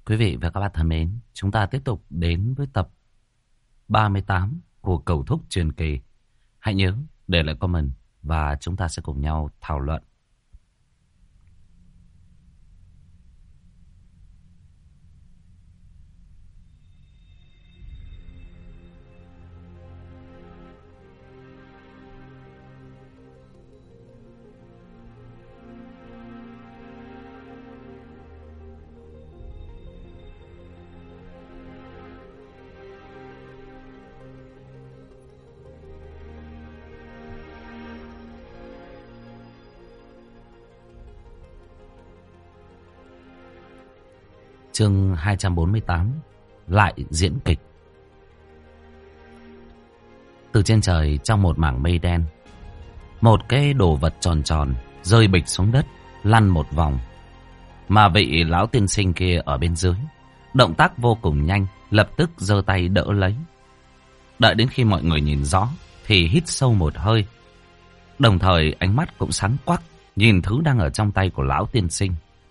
Quý vị và các bạn thân mến, chúng ta tiếp tục đến với tập 38 của Cầu Thúc Truyền Kỳ. Hãy nhớ để lại comment và chúng ta sẽ cùng nhau thảo luận. Chương 248 lại diễn kịch. Từ trên trời trong một mảng mây đen, một cái đồ vật tròn tròn rơi bịch xuống đất, lăn một vòng. Mà vị lão tiên sinh kia ở bên dưới, động tác vô cùng nhanh, lập tức giơ tay đỡ lấy. Đợi đến khi mọi người nhìn rõ thì hít sâu một hơi, đồng thời ánh mắt cũng sáng quắc nhìn thứ đang ở trong tay của lão tiên sinh.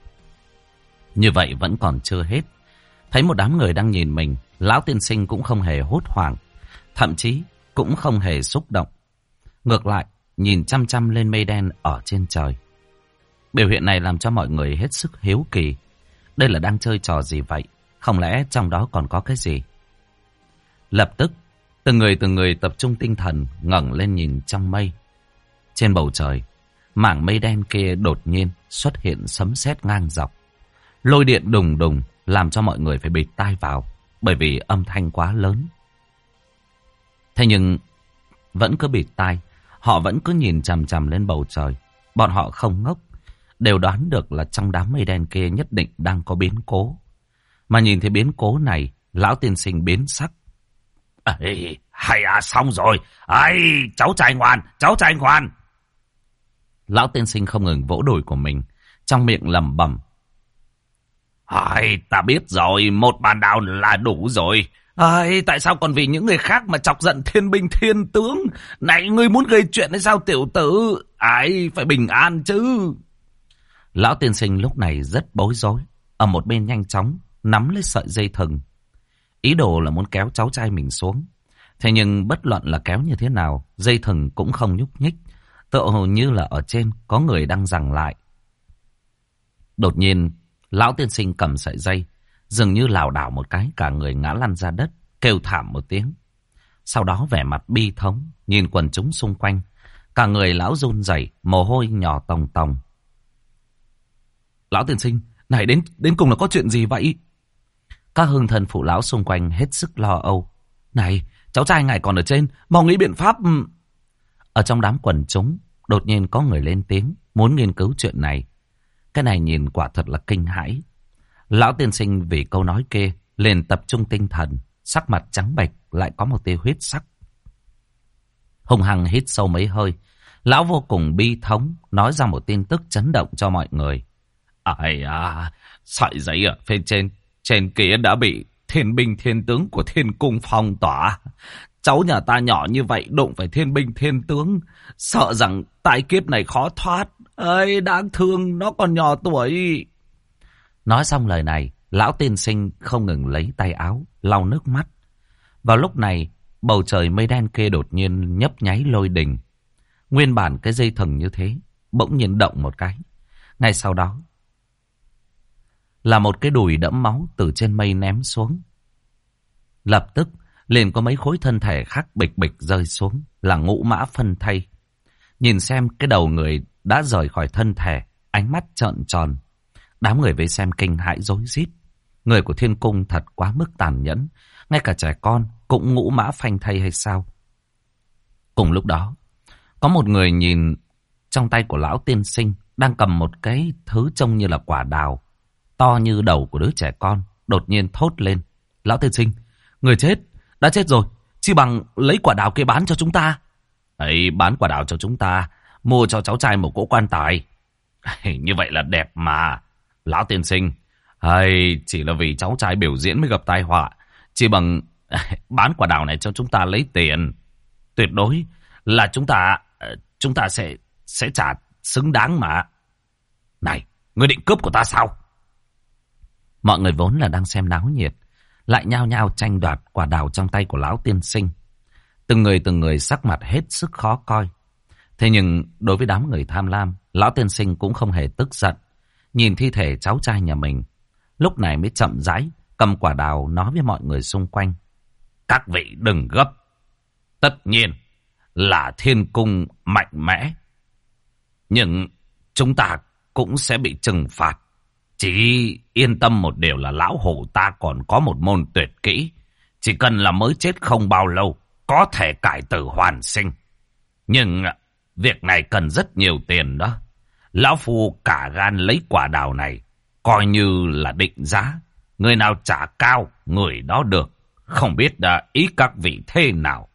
Như vậy vẫn còn chưa hết. Thấy một đám người đang nhìn mình, lão tiên sinh cũng không hề hốt hoảng, thậm chí cũng không hề xúc động. Ngược lại, nhìn chăm chăm lên mây đen ở trên trời. Biểu hiện này làm cho mọi người hết sức hiếu kỳ. Đây là đang chơi trò gì vậy? Không lẽ trong đó còn có cái gì? Lập tức, từng người tập trung tinh thần ngẩng lên nhìn trong mây. Trên bầu trời, mảng mây đen kia đột nhiên xuất hiện sấm sét ngang dọc. Lôi điện đùng đùng làm cho mọi người phải bịt tai vào, bởi vì âm thanh quá lớn. Thế nhưng vẫn cứ bịt tai, họ vẫn cứ nhìn chằm chằm lên bầu trời. Bọn họ không ngốc, đều đoán được là trong đám mây đen kia nhất định đang có biến cố. Mà nhìn thấy biến cố này, lão tiên sinh biến sắc. Ê, hay à, xong rồi. Ây, cháu trai ngoan, cháu trai ngoan. Lão tiên sinh không ngừng vỗ đùi của mình, trong miệng lẩm bẩm. Ai, ta biết rồi, một bàn đào là đủ rồi. Ai, tại sao còn vì những người khác mà chọc giận thiên binh thiên tướng? Này, ngươi muốn gây chuyện hay sao tiểu tử? Ai, phải bình an chứ. Lão tiên sinh lúc này rất bối rối, ở một bên nhanh chóng nắm lấy sợi dây thừng. Ý đồ là muốn kéo cháu trai mình xuống. Thế nhưng bất luận là kéo như thế nào, dây thừng cũng không nhúc nhích. Tựa hồ như là ở trên có người đang giằng lại. Đột nhiên, lão tiên sinh cầm sợi dây, dường như lảo đảo một cái, cả người ngã lăn ra đất, kêu thảm một tiếng. Sau đó vẻ mặt bi thống, nhìn quần chúng xung quanh. Cả người lão run rẩy, mồ hôi nhỏ tòng tòng. Lão tiên sinh, này đến cùng là có chuyện gì vậy? Các hương thân phụ lão xung quanh hết sức lo âu. Này, cháu trai ngài còn ở trên, mau nghĩ biện pháp. Ở trong đám quần chúng, đột nhiên có người lên tiếng, muốn nghiên cứu chuyện này. Cái này nhìn quả thật là kinh hãi. Lão tiên sinh vì câu nói kia liền tập trung tinh thần, sắc mặt trắng bệch, lại có một tia huyết sắc. Hùng hăng hít sâu mấy hơi, lão vô cùng bi thống nói ra một tin tức chấn động cho mọi người. Ai à, sợi dây ở phía trên kia đã bị thiên binh thiên tướng của thiên cung phong tỏa. Cháu nhà ta nhỏ như vậy đụng phải thiên binh thiên tướng, sợ rằng tai kiếp này khó thoát. Ơi, đáng thương, nó còn nhỏ tuổi. Nói xong lời này, lão tiên sinh không ngừng lấy tay áo, lau nước mắt. Vào lúc này, bầu trời mây đen kia đột nhiên nhấp nháy lôi đình. Nguyên bản cái dây thừng như thế, bỗng nhiên động một cái. Ngay sau đó, là một cái đùi đẫm máu từ trên mây ném xuống. Lập tức, liền có mấy khối thân thể khác bịch bịch rơi xuống, là ngũ mã phân thây. Nhìn xem cái đầu người đã rời khỏi thân thể, ánh mắt trợn tròn. Đám người vây xem kinh hãi rối rít. Người của thiên cung thật quá mức tàn nhẫn, ngay cả trẻ con cũng ngũ mã phanh thây hay sao? Cùng lúc đó, có một người nhìn trong tay của lão tiên sinh đang cầm một cái thứ trông như là quả đào, to như đầu của đứa trẻ con, đột nhiên thốt lên. Lão tiên sinh, người chết, đã chết rồi, chi bằng lấy quả đào kia bán cho chúng ta. Ấy, bán quả đào cho chúng ta, mua cho cháu trai một cỗ quan tài. Như vậy là đẹp mà. Lão tiên sinh, hay chỉ là vì cháu trai biểu diễn mới gặp tai họa, chỉ bằng bán quả đào này cho chúng ta lấy tiền. Tuyệt đối là chúng ta sẽ trả xứng đáng mà. Này, ngươi định cướp của ta sao? Mọi người vốn là đang xem náo nhiệt, lại nhao nhao tranh đoạt quả đào trong tay của lão tiên sinh. Từng người sắc mặt hết sức khó coi. Thế nhưng đối với đám người tham lam, lão tiên sinh cũng không hề tức giận. Nhìn thi thể cháu trai nhà mình, lúc này mới chậm rãi cầm quả đào nói với mọi người xung quanh. Các vị đừng gấp. Tất nhiên là thiên cung mạnh mẽ, nhưng chúng ta cũng sẽ bị trừng phạt. Chỉ yên tâm một điều là lão hổ ta còn có một môn tuyệt kỹ. Chỉ cần là mới chết không bao lâu, có thể cải tử hoàn sinh. Nhưng việc này cần rất nhiều tiền đó. Lão Phu cả gan lấy quả đào này, coi như là định giá. Người nào trả cao, người đó được. Không biết ý các vị thế nào.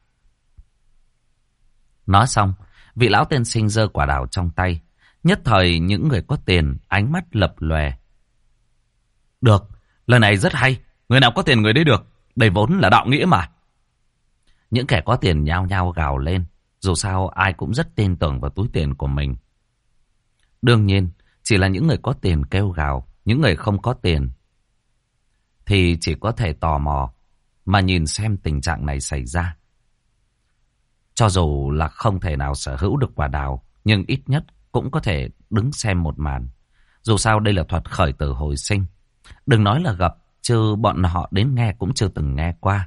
Nói xong, vị lão tiên sinh giơ quả đào trong tay. Nhất thời những người có tiền ánh mắt lập lòe. Được, lần này rất hay. Người nào có tiền người đấy được. Đây vốn là đạo nghĩa mà. Những kẻ có tiền nhao nhao gào lên. Dù sao ai cũng rất tin tưởng vào túi tiền của mình. Đương nhiên, chỉ là những người có tiền kêu gào. Những người không có tiền thì chỉ có thể tò mò mà nhìn xem tình trạng này xảy ra. Cho dù là không thể nào sở hữu được quả đào, nhưng ít nhất cũng có thể đứng xem một màn. Dù sao đây là thuật khởi tử hồi sinh. Đừng nói là gặp, chứ bọn họ đến nghe cũng chưa từng nghe qua.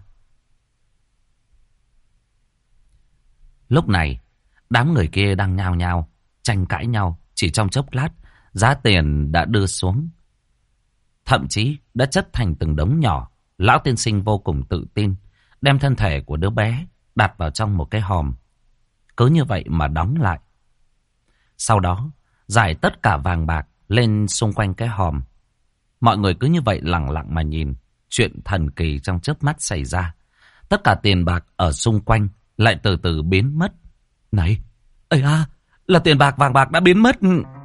Lúc này, đám người kia đang nhao nhao, tranh cãi nhau. Chỉ trong chốc lát, giá tiền đã đưa xuống. Thậm chí đã chất thành từng đống nhỏ. Lão tiên sinh vô cùng tự tin, đem thân thể của đứa bé đặt vào trong một cái hòm. Cứ như vậy mà đóng lại. Sau đó, giải tất cả vàng bạc lên xung quanh cái hòm. Mọi người cứ như vậy lặng lặng mà nhìn chuyện thần kỳ trong chớp mắt xảy ra. Tất cả tiền bạc ở xung quanh lại từ từ biến mất. Này, ây à, là tiền bạc vàng bạc đã biến mất.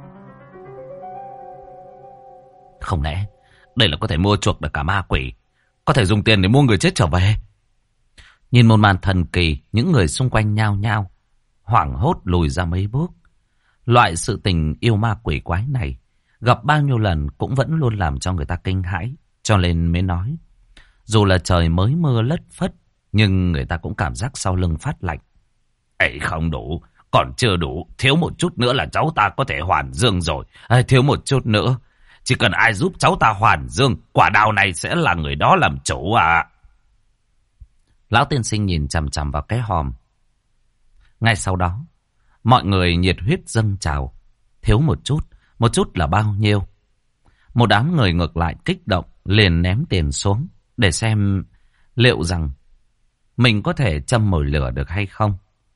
Không lẽ đây là có thể mua chuộc được cả ma quỷ, có thể dùng tiền để mua người chết trở về? Nhìn một màn thần kỳ, những người xung quanh nhao nhao hoảng hốt lùi ra mấy bước. Loại sự tình yêu ma quỷ quái này gặp bao nhiêu lần cũng vẫn luôn làm cho người ta kinh hãi. Cho nên mới nói, dù là trời mới mưa lất phất, nhưng người ta cũng cảm giác sau lưng phát lạnh. Ấy không đủ, còn chưa đủ, thiếu một chút nữa là cháu ta có thể hoàn dương rồi. Thiếu một chút nữa, chỉ cần ai giúp cháu ta hoàn dương, quả đào này sẽ là người đó làm chủ à. Lão tiên sinh nhìn chằm chằm vào cái hòm. Ngay sau đó, mọi người nhiệt huyết dâng trào. Thiếu một chút là bao nhiêu? Một đám người ngược lại kích động, liền ném tiền xuống để xem liệu rằng mình có thể châm mồi lửa được hay không.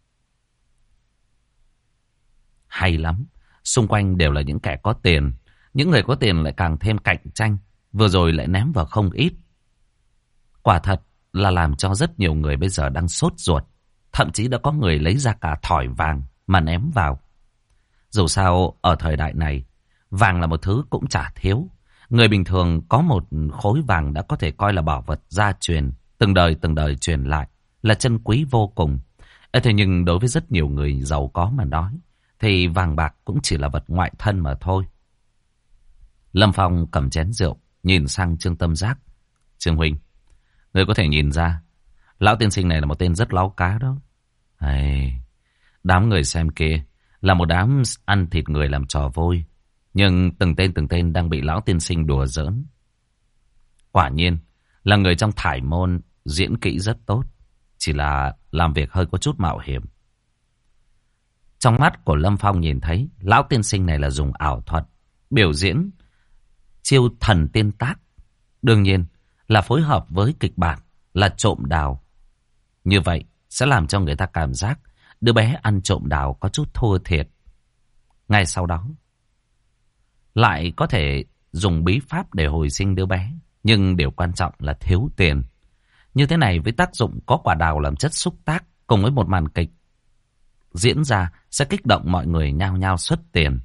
Hay lắm, xung quanh đều là những kẻ có tiền. Những người có tiền lại càng thêm cạnh tranh. Vừa rồi lại ném vào không ít. Quả thật là làm cho rất nhiều người bây giờ đang sốt ruột. Thậm chí đã có người lấy ra cả thỏi vàng mà ném vào. Dù sao ở thời đại này, vàng là một thứ cũng chả thiếu. Người bình thường có một khối vàng đã có thể coi là bảo vật gia truyền, từng đời truyền lại, là chân quý vô cùng. Thế nhưng đối với rất nhiều người giàu có mà nói, thì vàng bạc cũng chỉ là vật ngoại thân mà thôi. Lâm Phong cầm chén rượu, nhìn sang Trương Tâm Giác. Trương huynh, ngươi có thể nhìn ra, lão tiên sinh này là một tên rất láo cá đó. Đám người xem kia là một đám ăn thịt người làm trò vui. Nhưng từng tên đang bị lão tiên sinh đùa giỡn. Quả nhiên là người trong thải môn diễn kỹ rất tốt. Chỉ là làm việc hơi có chút mạo hiểm. Trong mắt của Lâm Phong nhìn thấy lão tiên sinh này là dùng ảo thuật biểu diễn chiêu thần tiên tác. Đương nhiên là phối hợp với kịch bản là trộm đào. Như vậy sẽ làm cho người ta cảm giác đứa bé ăn trộm đào có chút thua thiệt. Ngay sau đó lại có thể dùng bí pháp để hồi sinh đứa bé. Nhưng điều quan trọng là thiếu tiền. Như thế này với tác dụng có quả đào làm chất xúc tác cùng với một màn kịch diễn ra sẽ kích động mọi người nhao nhao xuất tiền.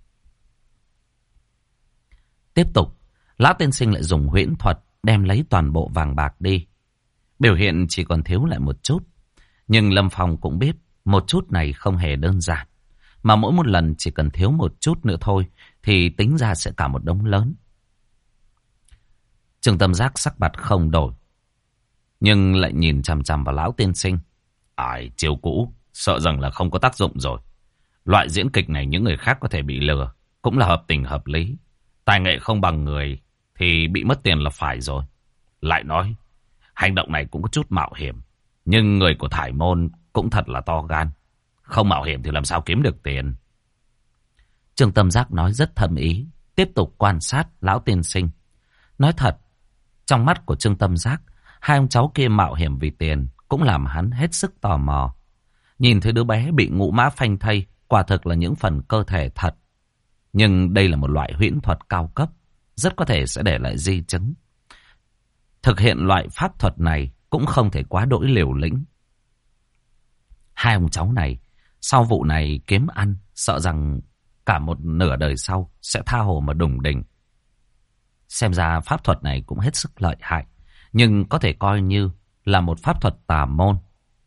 Tiếp tục, lão tiên sinh lại dùng huyễn thuật đem lấy toàn bộ vàng bạc đi. Biểu hiện chỉ còn thiếu lại một chút. Nhưng Lâm Phong cũng biết một chút này không hề đơn giản. Mà mỗi một lần chỉ cần thiếu một chút nữa thôi thì tính ra sẽ cả một đống lớn. Trương Tâm Giác sắc mặt không đổi, nhưng lại nhìn chằm chằm vào lão tiên sinh. Ai, chiêu cũ, sợ rằng là không có tác dụng rồi. Loại diễn kịch này những người khác có thể bị lừa, cũng là hợp tình hợp lý. Tài nghệ không bằng người thì bị mất tiền là phải rồi. Lại nói, hành động này cũng có chút mạo hiểm. Nhưng người của Thải Môn cũng thật là to gan. Không mạo hiểm thì làm sao kiếm được tiền. Trương Tâm Giác nói rất thâm ý, tiếp tục quan sát lão tiên sinh. Nói thật, trong mắt của Trương Tâm Giác, hai ông cháu kia mạo hiểm vì tiền cũng làm hắn hết sức tò mò. Nhìn thấy đứa bé bị ngũ mã phanh thây, quả thực là những phần cơ thể thật. Nhưng đây là một loại huyễn thuật cao cấp, rất có thể sẽ để lại di chứng. Thực hiện loại pháp thuật này cũng không thể quá đỗi liều lĩnh. Hai ông cháu này, sau vụ này kiếm ăn, sợ rằng cả một nửa đời sau sẽ tha hồ mà đùng đỉnh. Xem ra pháp thuật này cũng hết sức lợi hại, nhưng có thể coi như là một pháp thuật tà môn.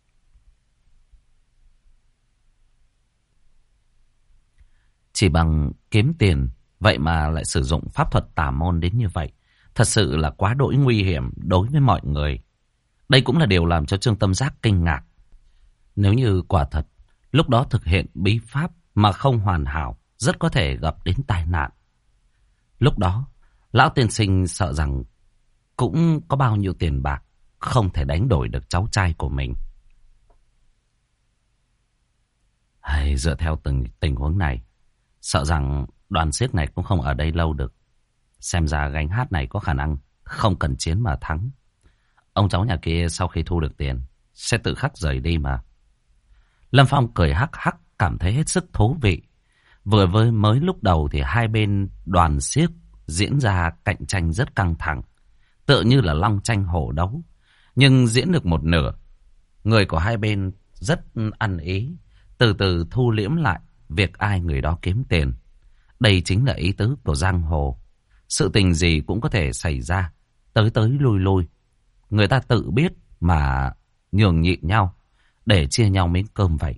Chỉ bằng kiếm tiền, vậy mà lại sử dụng pháp thuật tà môn đến như vậy. Thật sự là quá đỗi nguy hiểm đối với mọi người. Đây cũng là điều làm cho Trương Tâm Giác kinh ngạc. Nếu như quả thật, lúc đó thực hiện bí pháp mà không hoàn hảo, rất có thể gặp đến tai nạn. Lúc đó, lão tiên sinh sợ rằng cũng có bao nhiêu tiền bạc, không thể đánh đổi được cháu trai của mình. Dựa theo từng tình huống này, sợ rằng đoàn xiếc này cũng không ở đây lâu được. Xem ra gánh hát này có khả năng không cần chiến mà thắng. Ông cháu nhà kia sau khi thu được tiền sẽ tự khắc rời đi mà. Lâm Phong cười hắc hắc, cảm thấy hết sức thú vị. Vừa mới lúc đầu thì hai bên đoàn xiếc diễn ra cạnh tranh rất căng thẳng, tựa như là long tranh hổ đấu. Nhưng diễn được một nửa, người của hai bên rất ăn ý, từ từ thu liễm lại việc ai người đó kiếm tiền. Đây chính là ý tứ của giang hồ. Sự tình gì cũng có thể xảy ra, tới tới lui lui. Người ta tự biết mà nhường nhịn nhau để chia nhau miếng cơm vậy.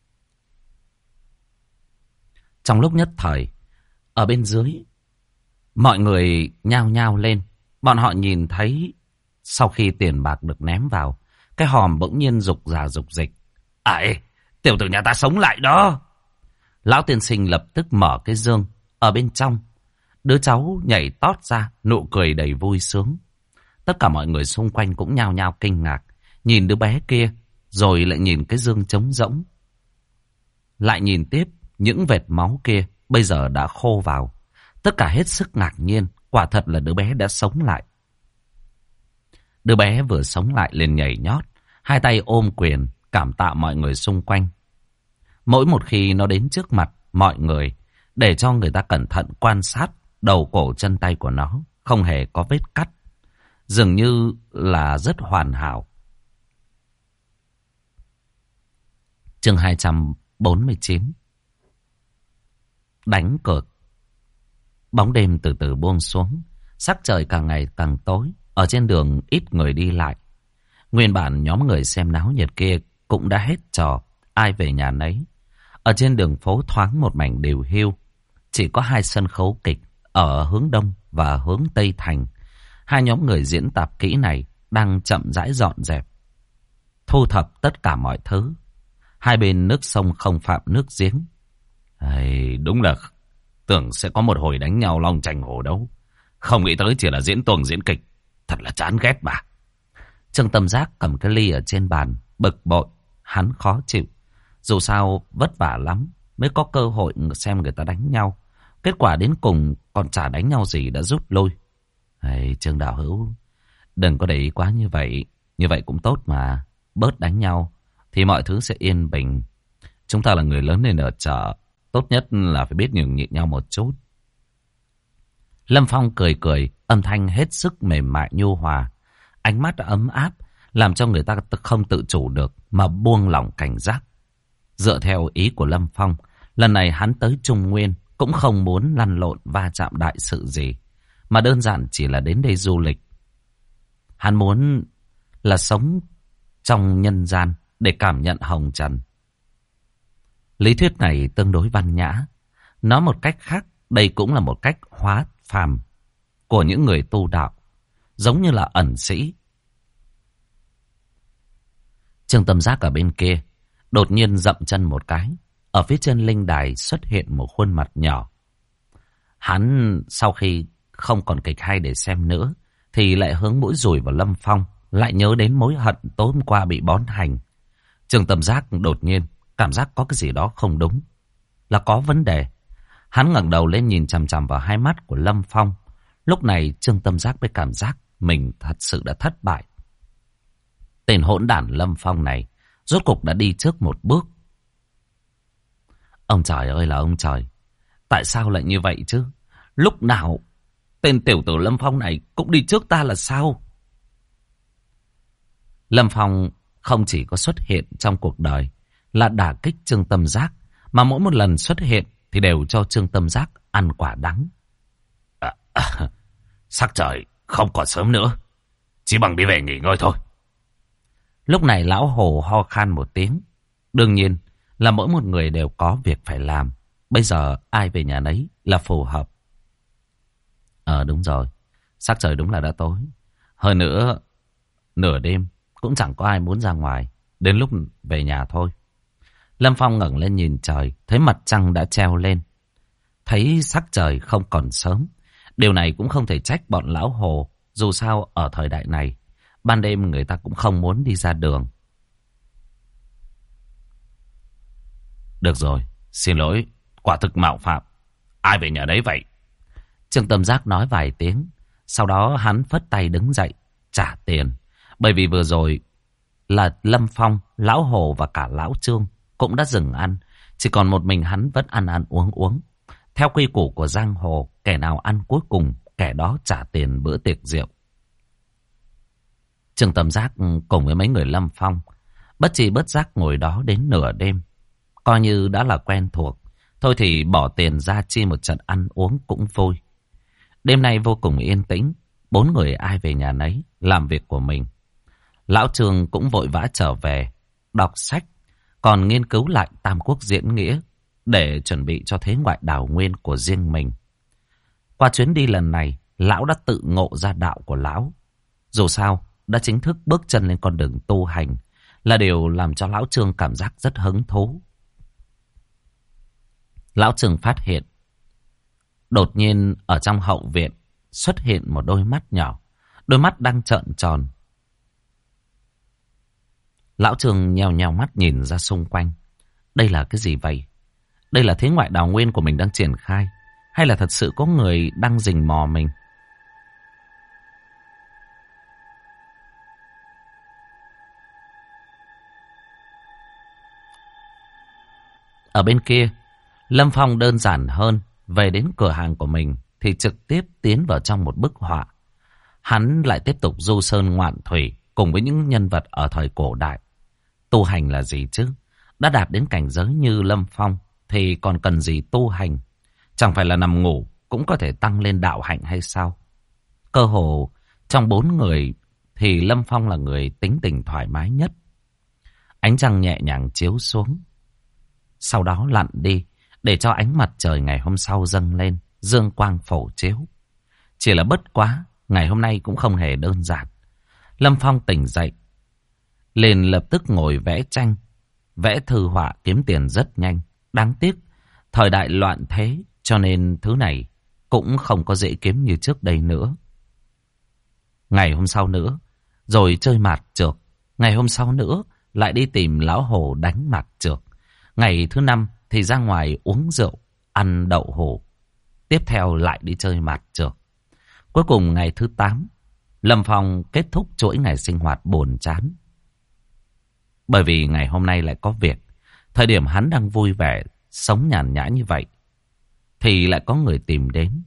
Trong lúc nhất thời, ở bên dưới, mọi người nhao nhao lên. Bọn họ nhìn thấy sau khi tiền bạc được ném vào, cái hòm bỗng nhiên rục rà rục dịch. Tiểu tử nhà ta sống lại đó. Lão tiên sinh lập tức mở cái dương. Ở bên trong, đứa cháu nhảy tót ra, nụ cười đầy vui sướng. Tất cả mọi người xung quanh cũng nhao nhao kinh ngạc, nhìn đứa bé kia, rồi lại nhìn cái dương trống rỗng. Lại nhìn tiếp, những vệt máu kia bây giờ đã khô vào. Tất cả hết sức ngạc nhiên, quả thật là đứa bé đã sống lại. Đứa bé vừa sống lại liền nhảy nhót, hai tay ôm quyền, cảm tạ mọi người xung quanh. Mỗi một khi nó đến trước mặt mọi người, để cho người ta cẩn thận quan sát đầu cổ chân tay của nó, không hề có vết cắt, dường như là rất hoàn hảo. Chương 249. Đánh cược. Bóng đêm từ từ buông xuống, sắc trời càng ngày càng tối. Ở trên đường ít người đi lại. Nguyên bản nhóm người xem náo nhiệt kia cũng đã hết trò, ai về nhà nấy. Ở trên đường phố thoáng một mảnh điều hiu, chỉ có hai sân khấu kịch ở hướng đông và hướng tây thành. Hai nhóm người diễn tạp kỹ này đang chậm rãi dọn dẹp, thu thập tất cả mọi thứ. Hai bên nước sông không phạm nước giếng. Đúng là tưởng sẽ có một hồi đánh nhau long tranh hổ đấu, không nghĩ tới chỉ là diễn tuồng diễn kịch. Thật là chán ghét mà. Trương Tâm Giác cầm cái ly ở trên bàn, bực bội, hắn khó chịu. Dù sao vất vả lắm mới có cơ hội xem người ta đánh nhau, kết quả đến cùng còn chả đánh nhau gì đã rút lui. Trương đạo hữu, đừng có để ý quá như vậy. Như vậy cũng tốt mà. Bớt đánh nhau thì mọi thứ sẽ yên bình. Chúng ta là người lớn nên ở chợ, tốt nhất là phải biết nhường nhịn nhau một chút. Lâm Phong cười cười, âm thanh hết sức mềm mại nhu hòa. Ánh mắt ấm áp, làm cho người ta không tự chủ được mà buông lỏng cảnh giác. Dựa theo ý của Lâm Phong, lần này hắn tới Trung Nguyên cũng không muốn lăn lộn va chạm đại sự gì, mà đơn giản chỉ là đến đây du lịch. Hắn muốn là sống trong nhân gian để cảm nhận hồng trần. Lý thuyết này tương đối văn nhã. Nói một cách khác, đây cũng là một cách hóa phàm của những người tu đạo. giống như là ẩn sĩ. Trương Tâm Giác ở bên kia đột nhiên dậm chân một cái. Ở phía trên linh đài xuất hiện một khuôn mặt nhỏ. Hắn sau khi không còn kịch hay để xem nữa thì lại hướng mũi dùi vào Lâm Phong, lại nhớ đến mối hận tối hôm qua bị bón hành. Trương Tâm Giác đột nhiên cảm giác có cái gì đó không đúng, là có vấn đề. Hắn ngẩng đầu lên nhìn chằm chằm vào hai mắt của Lâm Phong. Lúc này Trương Tâm Giác mới cảm giác mình thật sự đã thất bại. Tên hỗn đản Lâm Phong này rốt cục đã đi trước một bước. Ông trời ơi là ông trời, tại sao lại như vậy chứ? Lúc nào tên tiểu tử Lâm Phong này cũng đi trước ta là sao? Lâm Phong không chỉ có xuất hiện trong cuộc đời là đả kích Trương Tâm Giác, mà mỗi một lần xuất hiện thì đều cho Trương Tâm Giác ăn quả đắng. Sắc trời không còn sớm nữa, chỉ bằng đi về nghỉ ngơi thôi. Lúc này lão Hồ ho khan một tiếng. Đương nhiên là mỗi một người đều có việc phải làm. Bây giờ ai về nhà nấy là phù hợp. Đúng rồi, sắc trời đúng là đã tối. Hơn nữa, nửa đêm cũng chẳng có ai muốn ra ngoài. Đến lúc về nhà thôi. Lâm Phong ngẩng lên nhìn trời, thấy mặt trăng đã treo lên. Thấy sắc trời không còn sớm. Điều này cũng không thể trách bọn lão Hồ. Dù sao ở thời đại này, ban đêm người ta cũng không muốn đi ra đường. Được rồi, xin lỗi, quả thực mạo phạm. Ai về nhà đấy vậy? Trương Tâm Giác nói vài tiếng. Sau đó hắn phất tay đứng dậy, trả tiền. Bởi vì vừa rồi là Lâm Phong, lão Hồ và cả lão Trương cũng đã dừng ăn. Chỉ còn một mình hắn vẫn ăn uống. Theo quy củ của giang hồ, kẻ nào ăn cuối cùng, kẻ đó trả tiền bữa tiệc rượu. Trương Tâm Giác cùng với mấy người Lâm Phong bất tri bất giác ngồi đó đến nửa đêm. Coi như đã là quen thuộc. Thôi thì bỏ tiền ra chi một trận ăn uống cũng vui. Đêm nay vô cùng yên tĩnh. Bốn người ai về nhà nấy làm việc của mình. Lão Trương cũng vội vã trở về đọc sách, còn nghiên cứu lại Tam Quốc diễn nghĩa để chuẩn bị cho thế ngoại đảo nguyên của riêng mình. Qua chuyến đi lần này, lão đã tự ngộ ra đạo của lão. Dù sao, đã chính thức bước chân lên con đường tu hành, là điều làm cho lão Trương cảm giác rất hứng thú. Lão Trương phát hiện, đột nhiên ở trong hậu viện xuất hiện một đôi mắt nhỏ, đôi mắt đang trợn tròn. Lão Trương nheo nheo mắt nhìn ra xung quanh. Đây là cái gì vậy? Đây là thế ngoại đào nguyên của mình đang triển khai, hay là thật sự có người đang rình mò mình? Ở bên kia, Lâm Phong đơn giản hơn, về đến cửa hàng của mình thì trực tiếp tiến vào trong một bức họa. Hắn lại tiếp tục du sơn ngoạn thủy cùng với những nhân vật ở thời cổ đại. Tu hành là gì chứ? Đã đạt đến cảnh giới như Lâm Phong thì còn cần gì tu hành? Chẳng phải là nằm ngủ cũng có thể tăng lên đạo hạnh hay sao? Cơ hồ trong bốn người thì Lâm Phong là người tính tình thoải mái nhất. Ánh trăng nhẹ nhàng chiếu xuống, sau đó lặn đi để cho ánh mặt trời ngày hôm sau dâng lên, dương quang phổ chiếu. Chỉ là bất quá, ngày hôm nay cũng không hề đơn giản. Lâm Phong tỉnh dậy, liền lập tức ngồi vẽ tranh, vẽ thư họa kiếm tiền rất nhanh. Đáng tiếc, thời đại loạn thế, cho nên thứ này cũng không có dễ kiếm như trước đây nữa. Ngày hôm sau nữa, rồi chơi mạt trược. Ngày hôm sau nữa, lại đi tìm lão Hồ đánh mạt trược. Ngày thứ 5 thì ra ngoài uống rượu, ăn đậu hũ. Tiếp theo lại đi chơi mạt trược. Cuối cùng ngày thứ 8, Lâm Phong kết thúc chuỗi ngày sinh hoạt buồn chán. Bởi vì ngày hôm nay lại có việc. Thời điểm hắn đang vui vẻ, sống nhàn nhã như vậy, thì lại có người tìm đến.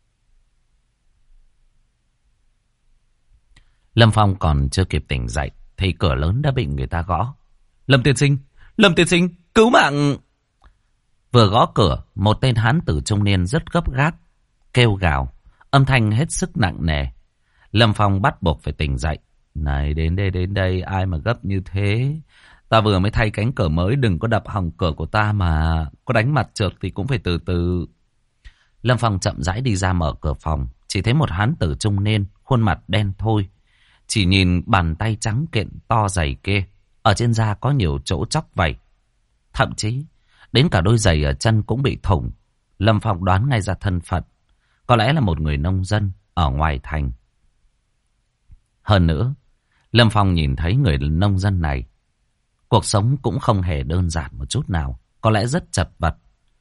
Lâm Phong còn chưa kịp tỉnh dậy thì cửa lớn đã bị người ta gõ. Lâm tiên sinh, cứu mạng! Vừa gõ cửa, một tên hán tử trung niên rất gấp gáp, kêu gào, âm thanh hết sức nặng nề. Lâm Phong bắt buộc phải tỉnh dậy. Này, đến đây, ai mà gấp như thế? Ta vừa mới thay cánh cửa mới, đừng có đập hỏng cửa của ta mà. Có đánh mặt trượt thì cũng phải từ từ. Lâm Phong chậm rãi đi ra mở cửa phòng, chỉ thấy một hán tử trung niên, khuôn mặt đen thui. Chỉ nhìn bàn tay trắng kiện to dày kia, ở trên da có nhiều chỗ chóc vảy. Thậm chí, đến cả đôi giày ở chân cũng bị thủng. Lâm Phong đoán ngay ra thân phận. Có lẽ là một người nông dân ở ngoài thành. Hơn nữa, Lâm Phong nhìn thấy người nông dân này, cuộc sống cũng không hề đơn giản một chút nào. Có lẽ rất chật vật.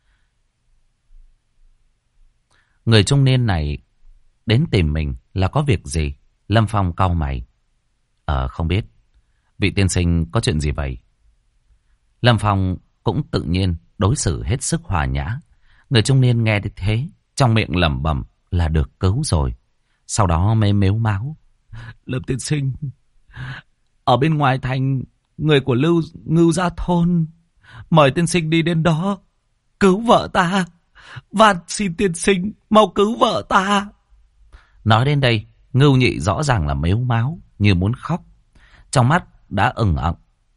Người trung niên này đến tìm mình là có việc gì? Lâm Phong cau mày. Không biết. Vị tiên sinh có chuyện gì vậy? Lâm Phong cũng tự nhiên đối xử hết sức hòa nhã. Người trung niên nghe thế, trong miệng lẩm bẩm là được cứu rồi. Sau đó mới mếu máo. Lâm tiên sinh, ở bên ngoài thành, người của Ngưu Gia Thôn mời tiên sinh đi đến đó cứu vợ ta. Van xin tiên sinh mau cứu vợ ta. Nói đến đây, Ngưu Nhị rõ ràng là mếu máo, như muốn khóc. Trong mắt đã ửng ọng.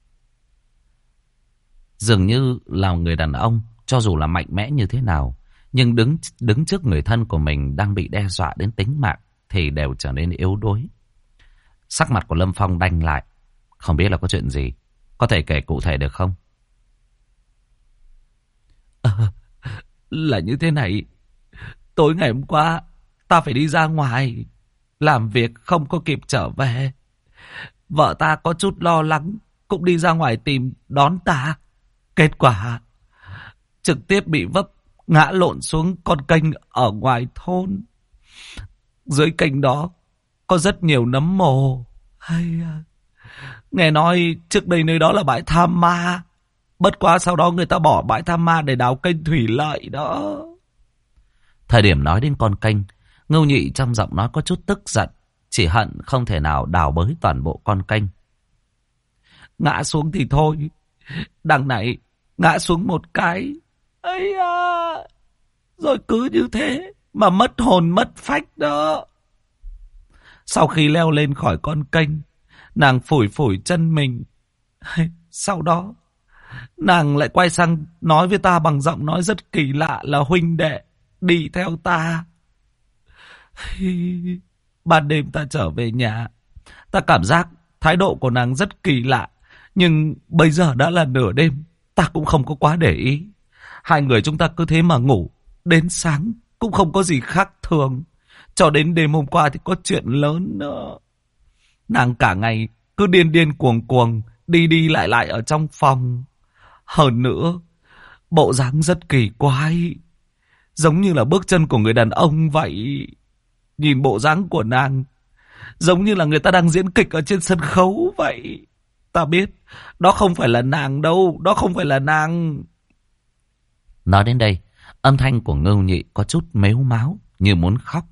Dường như là người đàn ông, cho dù là mạnh mẽ như thế nào, nhưng đứng trước người thân của mình đang bị đe dọa đến tính mạng thì đều trở nên yếu đuối. Sắc mặt của Lâm Phong đanh lại. Không biết là có chuyện gì, có thể kể cụ thể được không? Là như thế này. Tối ngày hôm qua ta phải đi ra ngoài làm việc, không có kịp trở về. Vợ ta có chút lo lắng, cũng đi ra ngoài tìm đón ta. Kết quả trực tiếp bị vấp ngã lộn xuống con kênh ở ngoài thôn. Dưới kênh đó có rất nhiều nấm mồ. Nghe nói trước đây nơi đó là bãi tham ma. Bất quá sau đó người ta bỏ bãi tham ma để đào kênh thủy lợi đó. Thời điểm nói đến con kênh, Ngưu Nhị trong giọng nói có chút tức giận. Chỉ hận không thể nào đào bới toàn bộ con kênh. Ngã xuống thì thôi, đằng này ngã xuống một cái, rồi cứ như thế mà mất hồn mất phách đó. Sau khi leo lên khỏi con kênh, nàng phủi phủi chân mình. Sau đó nàng lại quay sang nói với ta bằng giọng nói rất kỳ lạ là huynh đệ, đi theo ta. Ban đêm ta trở về nhà, ta cảm giác thái độ của nàng rất kỳ lạ. Nhưng bây giờ đã là nửa đêm, ta cũng không có quá để ý. Hai người chúng ta cứ thế mà ngủ, đến sáng cũng không có gì khác thường. Cho đến đêm hôm qua thì có chuyện lớn nữa. Nàng cả ngày cứ điên điên cuồng cuồng, đi đi lại lại ở trong phòng. Hơn nữa, bộ dáng rất kỳ quái, giống như là bước chân của người đàn ông vậy. Nhìn bộ dáng của nàng, giống như là người ta đang diễn kịch ở trên sân khấu vậy. Ta biết, đó không phải là nàng đâu, đó không phải là nàng. Nói đến đây, âm thanh của Ngưu Nhị có chút mếu máo, như muốn khóc.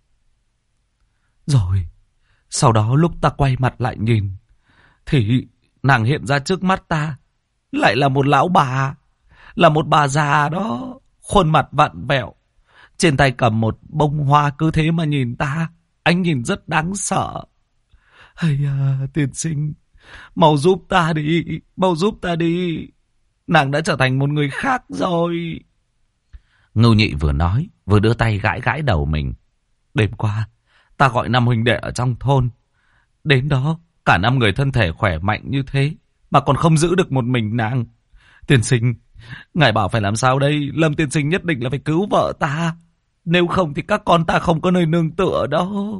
Rồi, sau đó lúc ta quay mặt lại nhìn, thì nàng hiện ra trước mắt ta, lại là một lão bà, là một bà già đó, khuôn mặt vặn vẹo. Trên tay cầm một bông hoa, cứ thế mà nhìn ta, anh nhìn rất đáng sợ. Tiên sinh, mau giúp ta đi, mau giúp ta đi. Nàng đã trở thành một người khác rồi. Ngưu Nhị vừa nói, vừa đưa tay gãi gãi đầu mình. Đêm qua, ta gọi 5 huynh đệ ở trong thôn. Đến đó, cả 5 người thân thể khỏe mạnh như thế, mà còn không giữ được một mình nàng. Tiên sinh, ngài bảo phải làm sao đây? Lâm tiên sinh nhất định là phải cứu vợ ta. Nếu không thì các con ta không có nơi nương tựa đâu.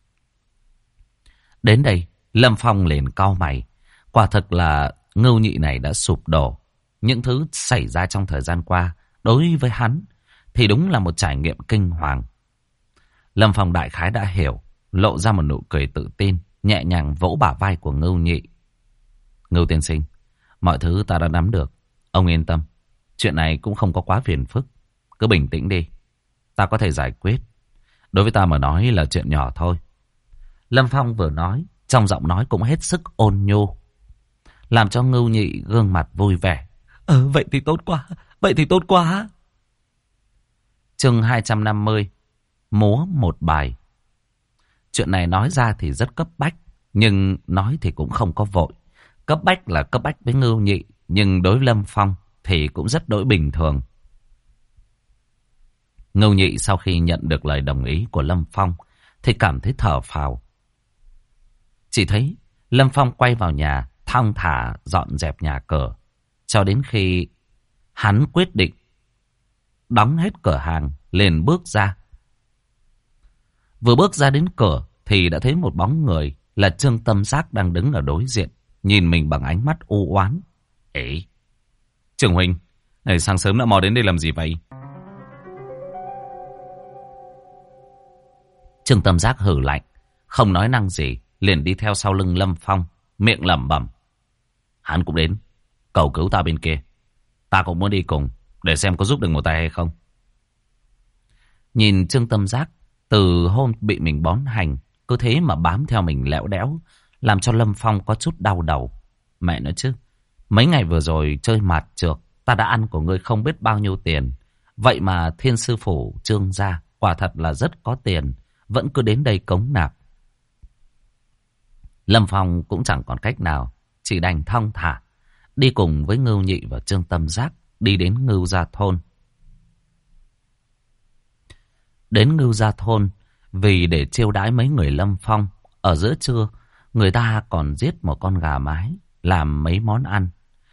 Đến đây, Lâm Phong liền cau mày. Quả thực là Ngưu Nhị này đã sụp đổ. Những thứ xảy ra trong thời gian qua, đối với hắn, thì đúng là một trải nghiệm kinh hoàng. Lâm Phong đại khái đã hiểu, lộ ra một nụ cười tự tin, nhẹ nhàng vỗ bả vai của Ngưu Nhị. Ngưu tiên sinh, mọi thứ ta đã nắm được. Ông yên tâm, chuyện này cũng không có quá phiền phức. Cứ bình tĩnh đi, ta có thể giải quyết. Đối với ta mà nói là chuyện nhỏ thôi. Lâm Phong vừa nói, trong giọng nói cũng hết sức ôn nhu, làm cho Ngưu Nhị gương mặt vui vẻ. Vậy thì tốt quá, vậy thì tốt quá. Chương 250, múa một bài. Chuyện này nói ra thì rất cấp bách, nhưng nói thì cũng không có vội. Cấp bách là cấp bách với Ngưu Nhị, nhưng đối với Lâm Phong thì cũng rất đối bình thường. Ngưu Nhị sau khi nhận được lời đồng ý của Lâm Phong thì cảm thấy thở phào. Chỉ thấy Lâm Phong quay vào nhà, thong thả dọn dẹp nhà cửa, cho đến khi hắn quyết định đóng hết cửa hàng, liền bước ra. Vừa bước ra đến cửa thì đã thấy một bóng người là Trương Tâm Giác đang đứng ở đối diện, nhìn mình bằng ánh mắt u oán. Ê, Trương huynh, này sáng sớm đã mò đến đây làm gì vậy? Trương Tâm Giác hừ lạnh, không nói năng gì, liền đi theo sau lưng Lâm Phong, miệng lẩm bẩm. Hắn cũng đến, cầu cứu ta bên kia. Ta cũng muốn đi cùng, để xem có giúp được một tay hay không. Nhìn Trương Tâm Giác, từ hôm bị mình bón hành, cứ thế mà bám theo mình lẽo đẽo, làm cho Lâm Phong có chút đau đầu. Mẹ nói chứ, mấy ngày vừa rồi chơi mạt trược, ta đã ăn của ngươi không biết bao nhiêu tiền. Vậy mà Thiên Sư Phủ Trương gia quả thật là rất có tiền, vẫn cứ đến đây cống nạp. Lâm Phong cũng chẳng còn cách nào, chỉ đành thong thả đi cùng với Ngưu Nhị và Trương Tâm Giác đi đến Ngưu Gia Thôn. Đến Ngưu Gia Thôn vì để chiêu đãi mấy người Lâm Phong, ở giữa trưa người ta còn giết một con gà mái làm mấy món ăn.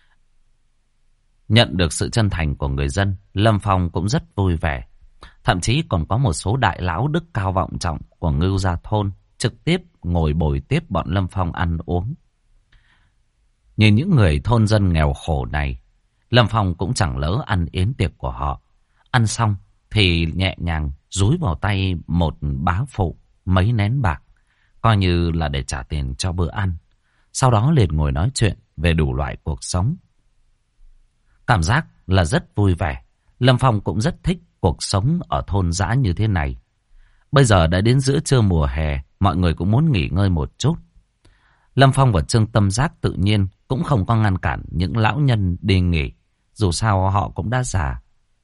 Nhận được sự chân thành của người dân, Lâm Phong cũng rất vui vẻ. Thậm chí còn có một số đại lão đức cao vọng trọng của Ngưu Gia Thôn trực tiếp ngồi bồi tiếp bọn Lâm Phong ăn uống. Nhìn những người thôn dân nghèo khổ này, Lâm Phong cũng chẳng lỡ ăn yến tiệc của họ. Ăn xong thì nhẹ nhàng dúi vào tay một bá phụ mấy nén bạc, coi như là để trả tiền cho bữa ăn. Sau đó liền ngồi nói chuyện về đủ loại cuộc sống. Cảm giác là rất vui vẻ. Lâm Phong cũng rất thích cuộc sống ở thôn dã như thế này. Bây giờ đã đến giữa trưa mùa hè, mọi người cũng muốn nghỉ ngơi một chút. Lâm Phong và Trương Tâm Giác tự nhiên cũng không có ngăn cản những lão nhân đi nghỉ. Dù sao họ cũng đã già.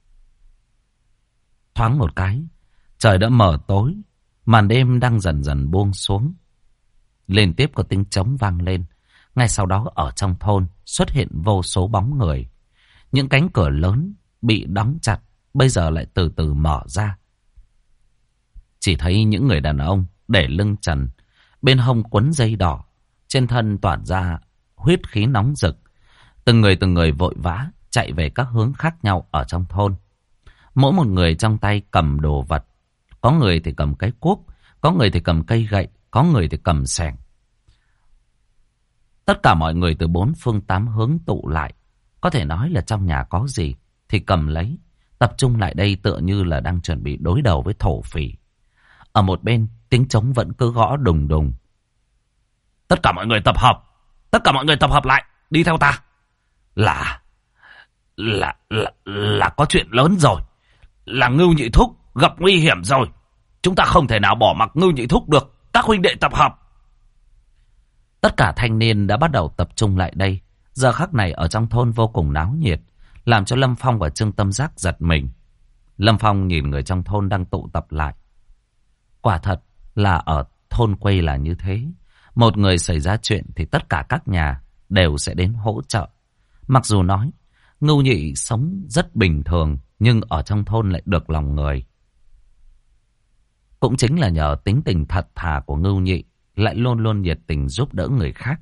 Thoáng một cái, trời đã mờ tối, màn đêm đang dần dần buông xuống. Liên tiếp có tiếng trống vang lên. Ngay sau đó ở trong thôn xuất hiện vô số bóng người. Những cánh cửa lớn bị đóng chặt bây giờ lại từ từ mở ra. Chỉ thấy những người đàn ông để lưng trần, bên hông quấn dây đỏ, trên thân tỏa ra huyết khí nóng rực. Từng người vội vã chạy về các hướng khác nhau ở trong thôn. Mỗi một người trong tay cầm đồ vật. Có người thì cầm cái cuốc, có người thì cầm cây gậy, có người thì cầm xẻng. Tất cả mọi người từ bốn phương tám hướng tụ lại. Có thể nói là trong nhà có gì thì cầm lấy, tập trung lại đây tựa như là đang chuẩn bị đối đầu với thổ phỉ. Ở một bên, tiếng trống vẫn cứ gõ đùng đùng. Tất cả mọi người tập hợp, tất cả mọi người tập hợp lại, đi theo ta. Là có chuyện lớn rồi. Là Ngưu Nhị Thúc gặp nguy hiểm rồi. Chúng ta không thể nào bỏ mặc Ngưu Nhị Thúc được. Các huynh đệ tập hợp. Tất cả thanh niên đã bắt đầu tập trung lại đây. Giờ khắc này ở trong thôn vô cùng náo nhiệt, làm cho Lâm Phong và Trương Tâm Giác giật mình. Lâm Phong nhìn người trong thôn đang tụ tập lại. Quả thật là ở thôn quê là như thế. Một người xảy ra chuyện thì tất cả các nhà đều sẽ đến hỗ trợ. Mặc dù nói Ngưu Nhị sống rất bình thường, nhưng ở trong thôn lại được lòng người. Cũng chính là nhờ tính tình thật thà của Ngưu Nhị, lại luôn luôn nhiệt tình giúp đỡ người khác.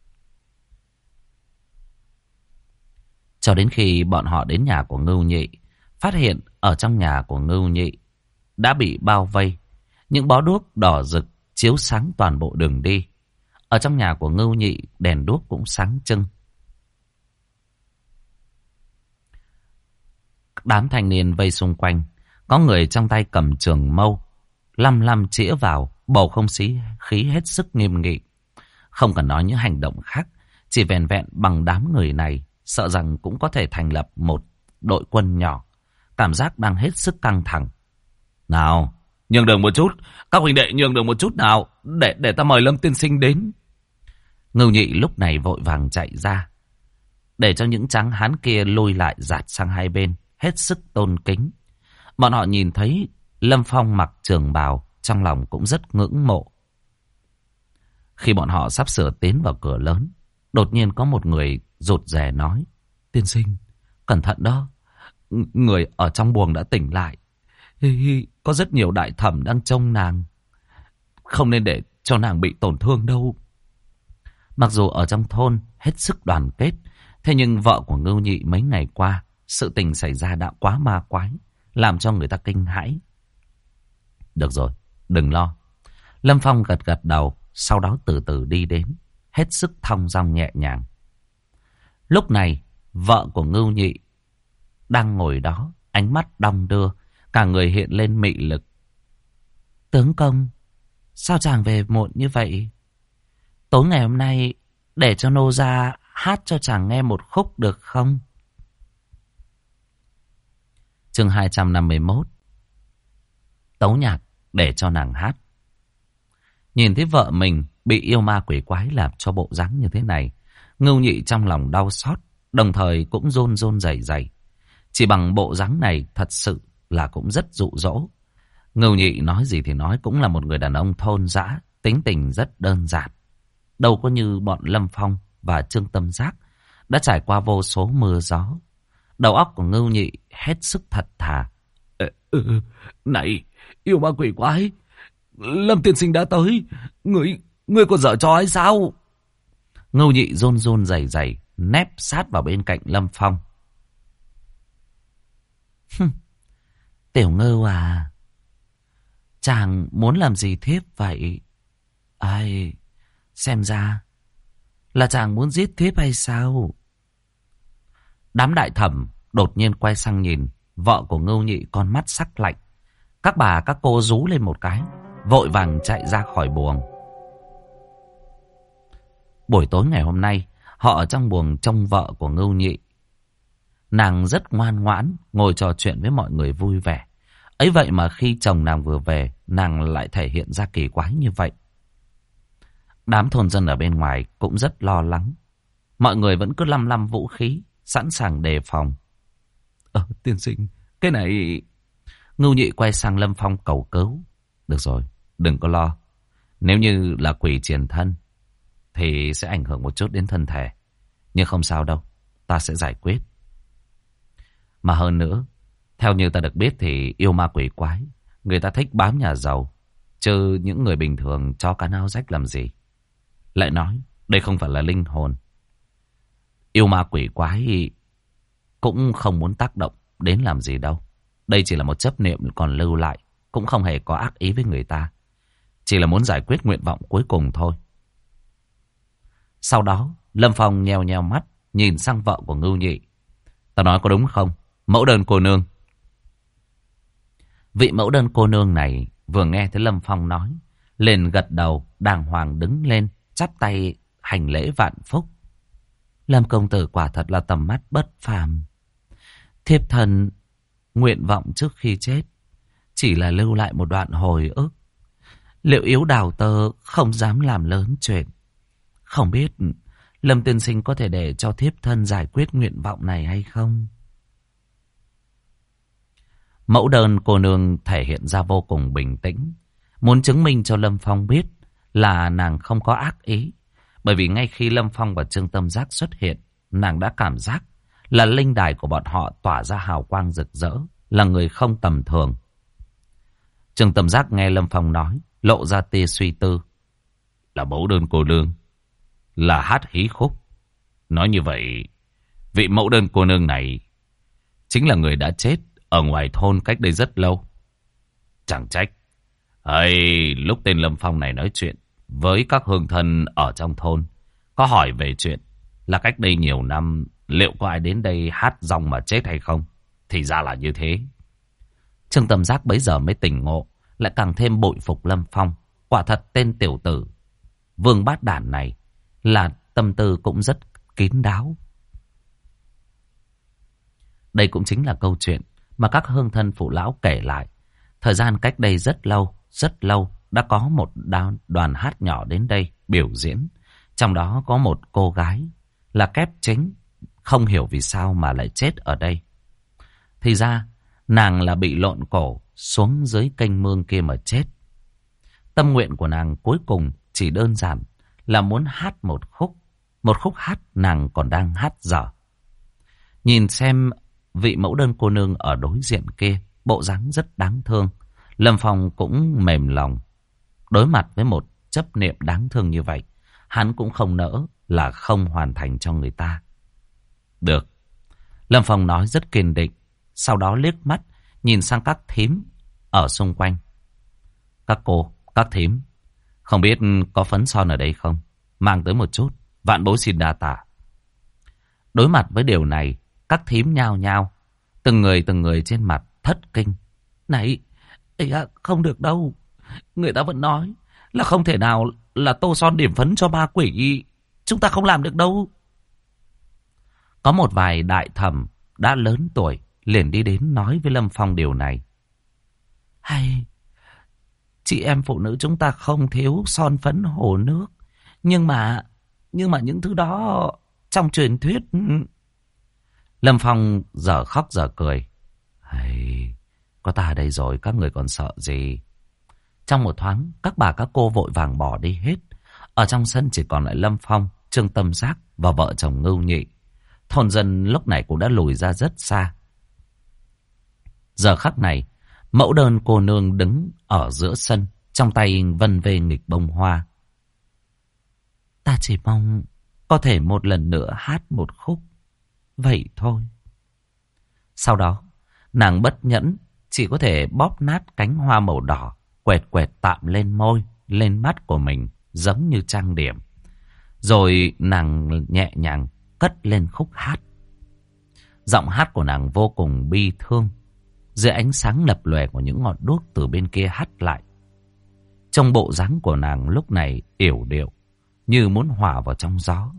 Cho đến khi bọn họ đến nhà của Ngưu Nhị, phát hiện ở trong nhà của Ngưu Nhị đã bị bao vây. Những bó đuốc đỏ rực chiếu sáng toàn bộ đường đi. Ở trong nhà của Ngưu Nhị, đèn đuốc cũng sáng trưng. Đám thanh niên vây xung quanh, có người trong tay cầm trường mâu, lăm chĩa vào, bầu không khí hết sức nghiêm nghị. Không cần nói những hành động khác, chỉ vẹn vẹn bằng đám người này, sợ rằng cũng có thể thành lập một đội quân nhỏ. Cảm giác đang hết sức căng thẳng. Nào, nhường đường một chút, các huynh đệ nhường đường một chút nào, để ta mời Lâm tiên sinh đến. Ngưu Nhị lúc này vội vàng chạy ra, để cho những tráng hán kia lùi lại dạt sang hai bên, hết sức tôn kính. Bọn họ nhìn thấy Lâm Phong mặc trường bào, trong lòng cũng rất ngưỡng mộ. Khi bọn họ sắp sửa tiến vào cửa lớn, đột nhiên có một người rụt rè nói: Tiên sinh, cẩn thận đó, người ở trong buồng đã tỉnh lại. Có rất nhiều đại thẩm đang trông nàng. Không nên để cho nàng bị tổn thương đâu. Mặc dù ở trong thôn hết sức đoàn kết, thế nhưng vợ của Ngưu Nhị mấy ngày qua, sự tình xảy ra đã quá ma quái, làm cho người ta kinh hãi. Được rồi, đừng lo. Lâm Phong gật gật đầu, sau đó từ từ đi đến, hết sức thong dong nhẹ nhàng. Lúc này, vợ của Ngưu Nhị đang ngồi đó, ánh mắt đong đưa, cả người hiện lên mị lực. Tướng công, sao chàng về muộn như vậy? Tối ngày hôm nay, để cho nô ra hát cho chàng nghe một khúc được không? Chương 251. Tấu nhạc để cho nàng hát. Nhìn thấy vợ mình bị yêu ma quỷ quái làm cho bộ dáng như thế này, Ngưu Nhị trong lòng đau xót, đồng thời cũng run run rẩy rẩy. Chỉ bằng bộ dáng này thật sự là cũng rất dụ dỗ. Ngưu Nhị nói gì thì nói, cũng là một người đàn ông thôn dã, tính tình rất đơn giản. Đâu có như bọn Lâm Phong và Trương Tâm Giác đã trải qua vô số mưa gió. Đầu óc của Ngưu Nhị hết sức thật thà. Này, yêu ma quỷ quái, Lâm tiên sinh đã tới, ngươi có dở trò hay sao? Ngưu Nhị run run rẩy rẩy nép sát vào bên cạnh Lâm Phong. Tiểu Ngưu à, chàng muốn làm gì thiếp vậy? Ai, xem ra là chàng muốn giết thiếp hay sao? Đám đại thẩm đột nhiên quay sang nhìn vợ của Ngưu Nhị, con mắt sắc lạnh. Các bà các cô rú lên một cái, vội vàng chạy ra khỏi buồng. Buổi tối ngày hôm nay, họ ở trong buồng trông vợ của Ngưu Nhị. Nàng rất ngoan ngoãn, ngồi trò chuyện với mọi người vui vẻ. Ấy vậy mà khi chồng nàng vừa về, nàng lại thể hiện ra kỳ quái như vậy. Đám thôn dân ở bên ngoài cũng rất lo lắng. Mọi người vẫn cứ lăm lăm vũ khí, sẵn sàng đề phòng. Tiên sinh, cái này... Ngưu Nhị quay sang Lâm Phong cầu cứu. Được rồi, đừng có lo. Nếu như là quỷ triền thân thì sẽ ảnh hưởng một chút đến thân thể. Nhưng không sao đâu, ta sẽ giải quyết. Mà hơn nữa, theo như ta được biết thì yêu ma quỷ quái, người ta thích bám nhà giàu, chứ những người bình thường cho cá nao rách làm gì. Lại nói, đây không phải là linh hồn. Yêu ma quỷ quái cũng không muốn tác động đến làm gì đâu. Đây chỉ là một chấp niệm còn lưu lại, cũng không hề có ác ý với người ta. Chỉ là muốn giải quyết nguyện vọng cuối cùng thôi. Sau đó, Lâm Phong nheo nheo mắt, nhìn sang vợ của Ngưu Nhị. Tao nói có đúng không? Mẫu đơn cô nương. Vị mẫu đơn cô nương này vừa nghe thấy Lâm Phong nói, liền gật đầu, đàng hoàng đứng lên, chắp tay hành lễ vạn phúc. Lâm công tử quả thật là tầm mắt bất phàm. Thiếp thần nguyện vọng trước khi chết chỉ là lưu lại một đoạn hồi ức. Liệu yếu đào tơ không dám làm lớn chuyện. Không biết Lâm tiên sinh có thể để cho thiếp thân giải quyết nguyện vọng này hay không? Mẫu đơn cô nương thể hiện ra vô cùng bình tĩnh, muốn chứng minh cho Lâm Phong biết là nàng không có ác ý. Bởi vì ngay khi Lâm Phong và Trương Tâm Giác xuất hiện, nàng đã cảm giác là linh đài của bọn họ tỏa ra hào quang rực rỡ, là người không tầm thường. Trương Tâm Giác nghe Lâm Phong nói, lộ ra tia suy tư. Là mẫu đơn cô nương, là hát hí khúc. Nói như vậy, vị mẫu đơn cô nương này chính là người đã chết ở ngoài thôn cách đây rất lâu. Chẳng trách lúc tên Lâm Phong này nói chuyện với các hương thân ở trong thôn, có hỏi về chuyện là cách đây nhiều năm liệu có ai đến đây hát rong mà chết hay không. Thì ra là như thế. Trương Tâm Giác bấy giờ mới tỉnh ngộ, lại càng thêm bội phục Lâm Phong. Quả thật tên tiểu tử Vương Bát Đản này là tâm tư cũng rất kín đáo. Đây cũng chính là câu chuyện mà các hương thân phụ lão kể lại. Thời gian cách đây rất lâu đã có một đoàn hát nhỏ đến đây biểu diễn. Trong đó có một cô gái là kép chính, không hiểu vì sao mà lại chết ở đây. Thì ra nàng là bị lộn cổ xuống dưới kênh mương kia mà chết. Tâm nguyện của nàng cuối cùng chỉ đơn giản là muốn hát một khúc hát nàng còn đang hát dở. Nhìn xem vị mẫu đơn cô nương ở đối diện kia, bộ dáng rất đáng thương. Lâm Phong cũng mềm lòng. Đối mặt với một chấp niệm đáng thương như vậy, hắn cũng không nỡ là không hoàn thành cho người ta. Được. Lâm Phong nói rất kiên định. Sau đó liếc mắt nhìn sang các thím ở xung quanh. Các cô, các thím, không biết có phấn son ở đây không? Mang tới một chút, vạn bối xin đa tạ. Đối mặt với điều này, các thím nhao nhao, từng người trên mặt thất kinh. Này, không được đâu. Người ta vẫn nói là không thể nào là tô son điểm phấn cho ma quỷ. Chúng ta không làm được đâu. Có một vài đại thẩm đã lớn tuổi liền đi đến nói với Lâm Phong điều này. Hay, chị em phụ nữ chúng ta không thiếu son phấn hồ nước. Nhưng mà những thứ đó trong truyền thuyết... Lâm Phong giờ khóc giờ cười. Hay, có ta ở đây rồi, các người còn sợ gì? Trong một thoáng, các bà các cô vội vàng bỏ đi hết. Ở trong sân chỉ còn lại Lâm Phong, Trương Tâm Giác và vợ chồng Ngưu Nhị. Thôn dân lúc này cũng đã lùi ra rất xa. Giờ khắc này, mẫu đơn cô nương đứng ở giữa sân, trong tay vân vê nghịch bông hoa. Ta chỉ mong có thể một lần nữa hát một khúc. Vậy thôi. Sau đó, nàng bất nhẫn chỉ có thể bóp nát cánh hoa màu đỏ, quẹt quẹt tạm lên môi, lên mắt của mình, giống như trang điểm. Rồi nàng nhẹ nhàng cất lên khúc hát. Giọng hát của nàng vô cùng bi thương. Dưới ánh sáng lập lòe của những ngọn đuốc từ bên kia hắt lại. Trong bộ dáng của nàng lúc này yểu điệu, như muốn hòa vào trong gió.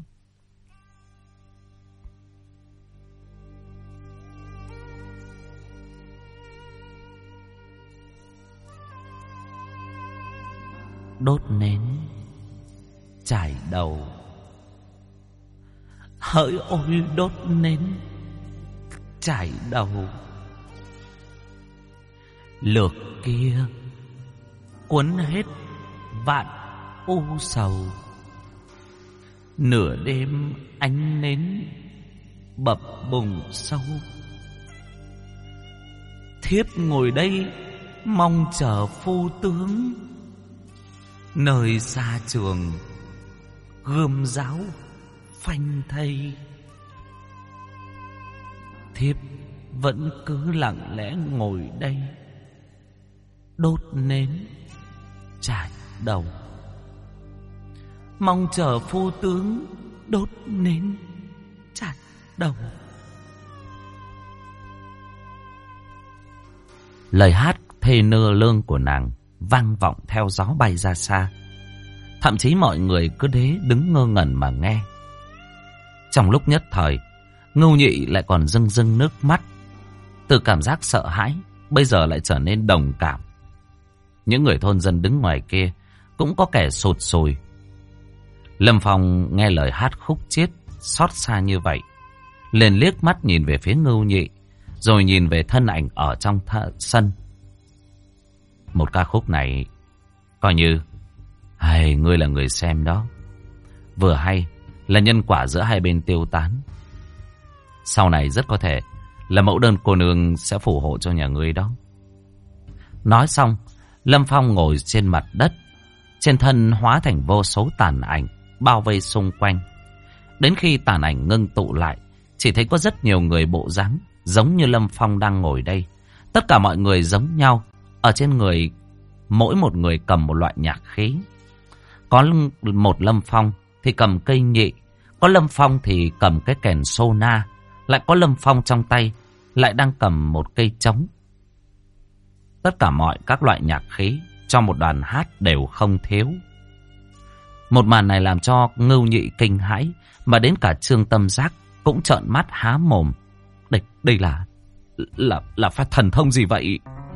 Đốt nến trải đầu. Hỡi ôi đốt nến trải đầu. Lược kia cuốn hết vạn u sầu. Nửa đêm ánh nến bập bùng sâu. Thiếp ngồi đây mong chờ phu tướng. Nơi xa trường gươm giáo phanh thây. Thiếp vẫn cứ lặng lẽ ngồi đây, đốt nến trải đầu. Mong chờ phu tướng đốt nến trải đầu. Lời hát thê nơ lương của nàng vang vọng theo gió bay ra xa. Thậm chí mọi người cứ thế đứng ngơ ngẩn mà nghe. Trong lúc nhất thời, Ngưu Nhị lại còn rưng rưng nước mắt. Từ cảm giác sợ hãi, bây giờ lại trở nên đồng cảm. Những người thôn dân đứng ngoài kia cũng có kẻ sụt sùi. Lâm Phong nghe lời hát khúc chiết xót xa như vậy, liền liếc mắt nhìn về phía Ngưu Nhị, rồi nhìn về thân ảnh ở trong sân. Một ca khúc này coi như hay ngươi là người xem đó. Vừa hay là nhân quả giữa hai bên tiêu tán. Sau này rất có thể là mẫu đơn cô nương sẽ phù hộ cho nhà ngươi đó. Nói xong, Lâm Phong ngồi trên mặt đất, trên thân hóa thành vô số tàn ảnh bao vây xung quanh. Đến khi tàn ảnh ngưng tụ lại, chỉ thấy có rất nhiều người bộ dáng giống như Lâm Phong đang ngồi đây. Tất cả mọi người giống nhau, ở trên người mỗi một người cầm một loại nhạc khí. Có một Lâm Phong thì cầm cây nhị, có Lâm Phong thì cầm cái kèn sona, lại có Lâm Phong trong tay lại đang cầm một cây trống. Tất cả mọi các loại nhạc khí cho một đoàn hát đều không thiếu. Một màn này làm cho Ngưu Nhị kinh hãi, mà đến cả Trương Tâm Giác cũng trợn mắt há mồm. Đây là phát thần thông gì vậy?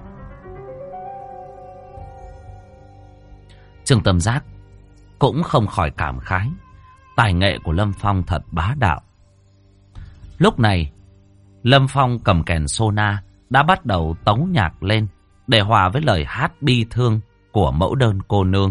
Trương Tâm Giác cũng không khỏi cảm khái, tài nghệ của Lâm Phong thật bá đạo. Lúc này, Lâm Phong cầm kèn sona đã bắt đầu tấu nhạc lên để hòa với lời hát bi thương của mẫu đơn cô nương.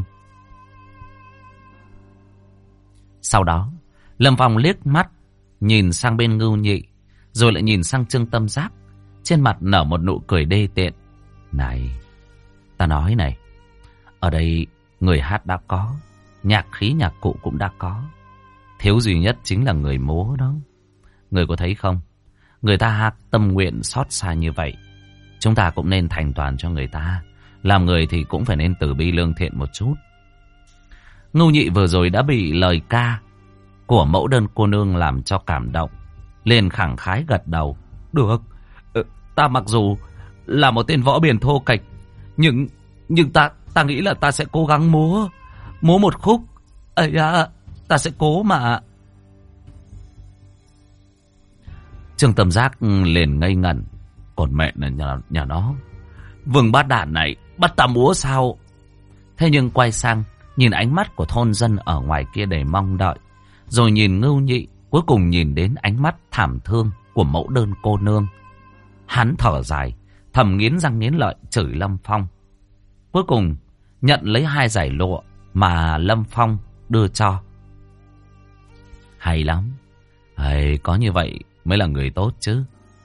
Sau đó, Lâm Phong liếc mắt nhìn sang bên Ngưu Nhị, rồi lại nhìn sang Trương Tâm Giác, trên mặt nở một nụ cười đê tiện. Này, ta nói này, ở đây người hát đã có, nhạc khí nhạc cụ cũng đã có. Thiếu duy nhất chính là người múa đó. Người có thấy không? Người ta hát tâm nguyện xót xa như vậy, chúng ta cũng nên thành toàn cho người ta. Làm người thì cũng phải nên từ bi lương thiện một chút. Ngưu Nhị vừa rồi đã bị lời ca của mẫu đơn cô nương làm cho cảm động, liền khẳng khái gật đầu. Được, ta mặc dù là một tên võ biền thô kệch, nhưng ta nghĩ là ta sẽ cố gắng múa một khúc. Ấy à, ta sẽ cố mà. Trương Tâm Giác liền ngây ngẩn. Còn mẹ là nhà nó, Vương Bát Đản này bắt ta múa sao? Thế nhưng quay sang nhìn ánh mắt của thôn dân ở ngoài kia đầy mong đợi, rồi nhìn Ngưu Nhị, cuối cùng nhìn đến ánh mắt thảm thương của mẫu đơn cô nương. Hắn thở dài, thầm nghiến răng nghiến lợi chửi Lâm Phong. Cuối cùng nhận lấy 2 dải lụa mà Lâm Phong đưa cho. Hay lắm, có như vậy mới là người tốt chứ.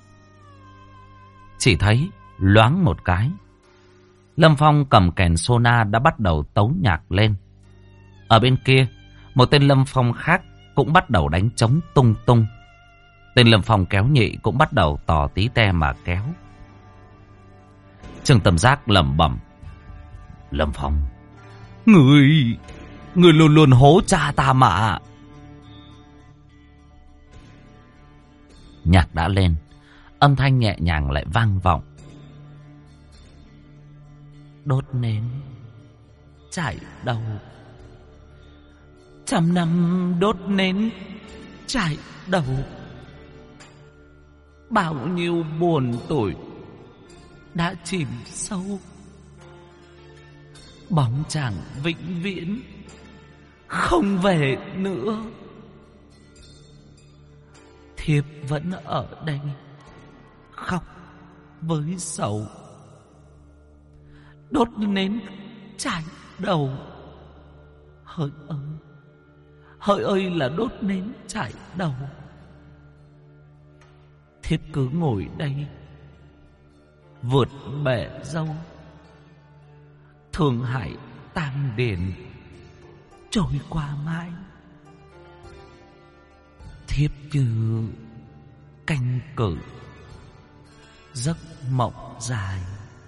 Chỉ thấy loáng một cái, Lâm Phong cầm kèn sona đã bắt đầu tấu nhạc lên. Ở bên kia, một tên Lâm Phong khác cũng bắt đầu đánh trống tung tung. Tên Lâm Phong kéo nhị cũng bắt đầu tò tí te mà kéo. Trương Tâm Giác lẩm bẩm. Lâm Phong, người luôn luôn hố cha ta mà. Nhạc đã lên, âm thanh nhẹ nhàng lại vang vọng. Đốt nến trải đầu, 100 năm đốt nến trải đầu, bao nhiêu buồn tủi đã chìm sâu, bóng chàng vĩnh viễn không về nữa. Thiếp vẫn ở đây khóc với sầu, đốt nến trải đầu. Hỡi ơi là đốt nến trải đầu. Thiếp cứ ngồi đây vượt bể dâu, thương hại tang điền trôi qua mãi. Thiếp như canh cử giấc mộng dài.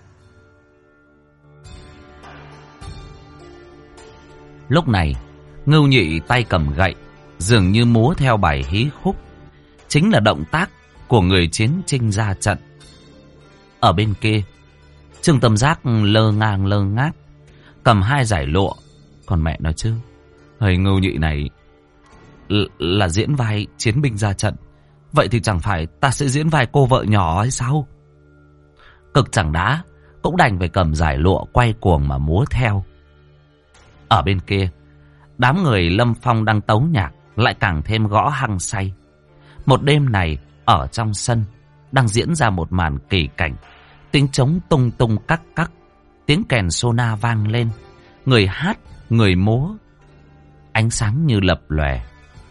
Lúc này Ngưu Nhị tay cầm gậy, dường như múa theo bài hí khúc, chính là động tác của người chiến chinh ra trận. Ở bên kia, Trương Tâm Giác lơ ngang lơ ngác, cầm 2 dải lụa. Còn mẹ nói chứ, Ngưu Nhị này là diễn vai chiến binh ra trận, vậy thì chẳng phải ta sẽ diễn vai cô vợ nhỏ hay sao? Cực chẳng đá, cũng đành phải cầm dải lụa quay cuồng mà múa theo. Ở bên kia, đám người Lâm Phong đang tấu nhạc lại càng thêm gõ hăng say. Một đêm này ở trong sân đang diễn ra một màn kỳ cảnh. Tiếng trống tung tung cắc cắc, tiếng kèn sona vang lên, người hát, người múa, ánh sáng như lập lòe.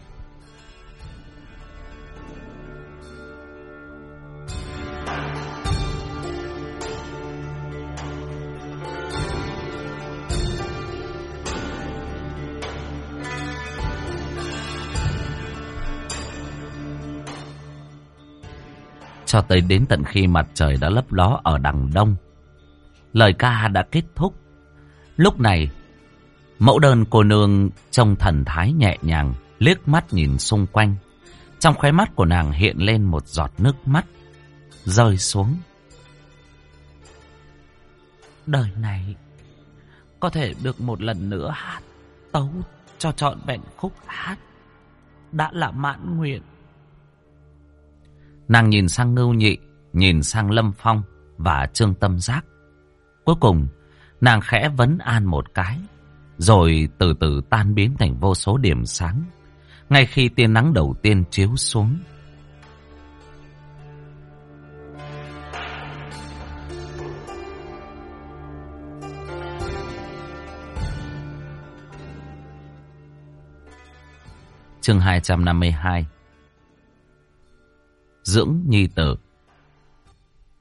Cho tới đến tận khi mặt trời đã lấp ló ở đằng đông, lời ca đã kết thúc. Lúc này, mẫu đơn cô nương trông thần thái nhẹ nhàng, liếc mắt nhìn xung quanh. Trong khóe mắt của nàng hiện lên một giọt nước mắt rơi xuống. Đời này có thể được một lần nữa hát tấu cho trọn vẹn khúc hát đã là mãn nguyện. Nàng nhìn sang Ngưu Nhị, nhìn sang Lâm Phong và Trương Tâm Giác. Cuối cùng, nàng khẽ vấn an một cái, rồi từ từ tan biến thành vô số điểm sáng, ngay khi tia nắng đầu tiên chiếu xuống. Chương 252. Dưỡng nhi tử.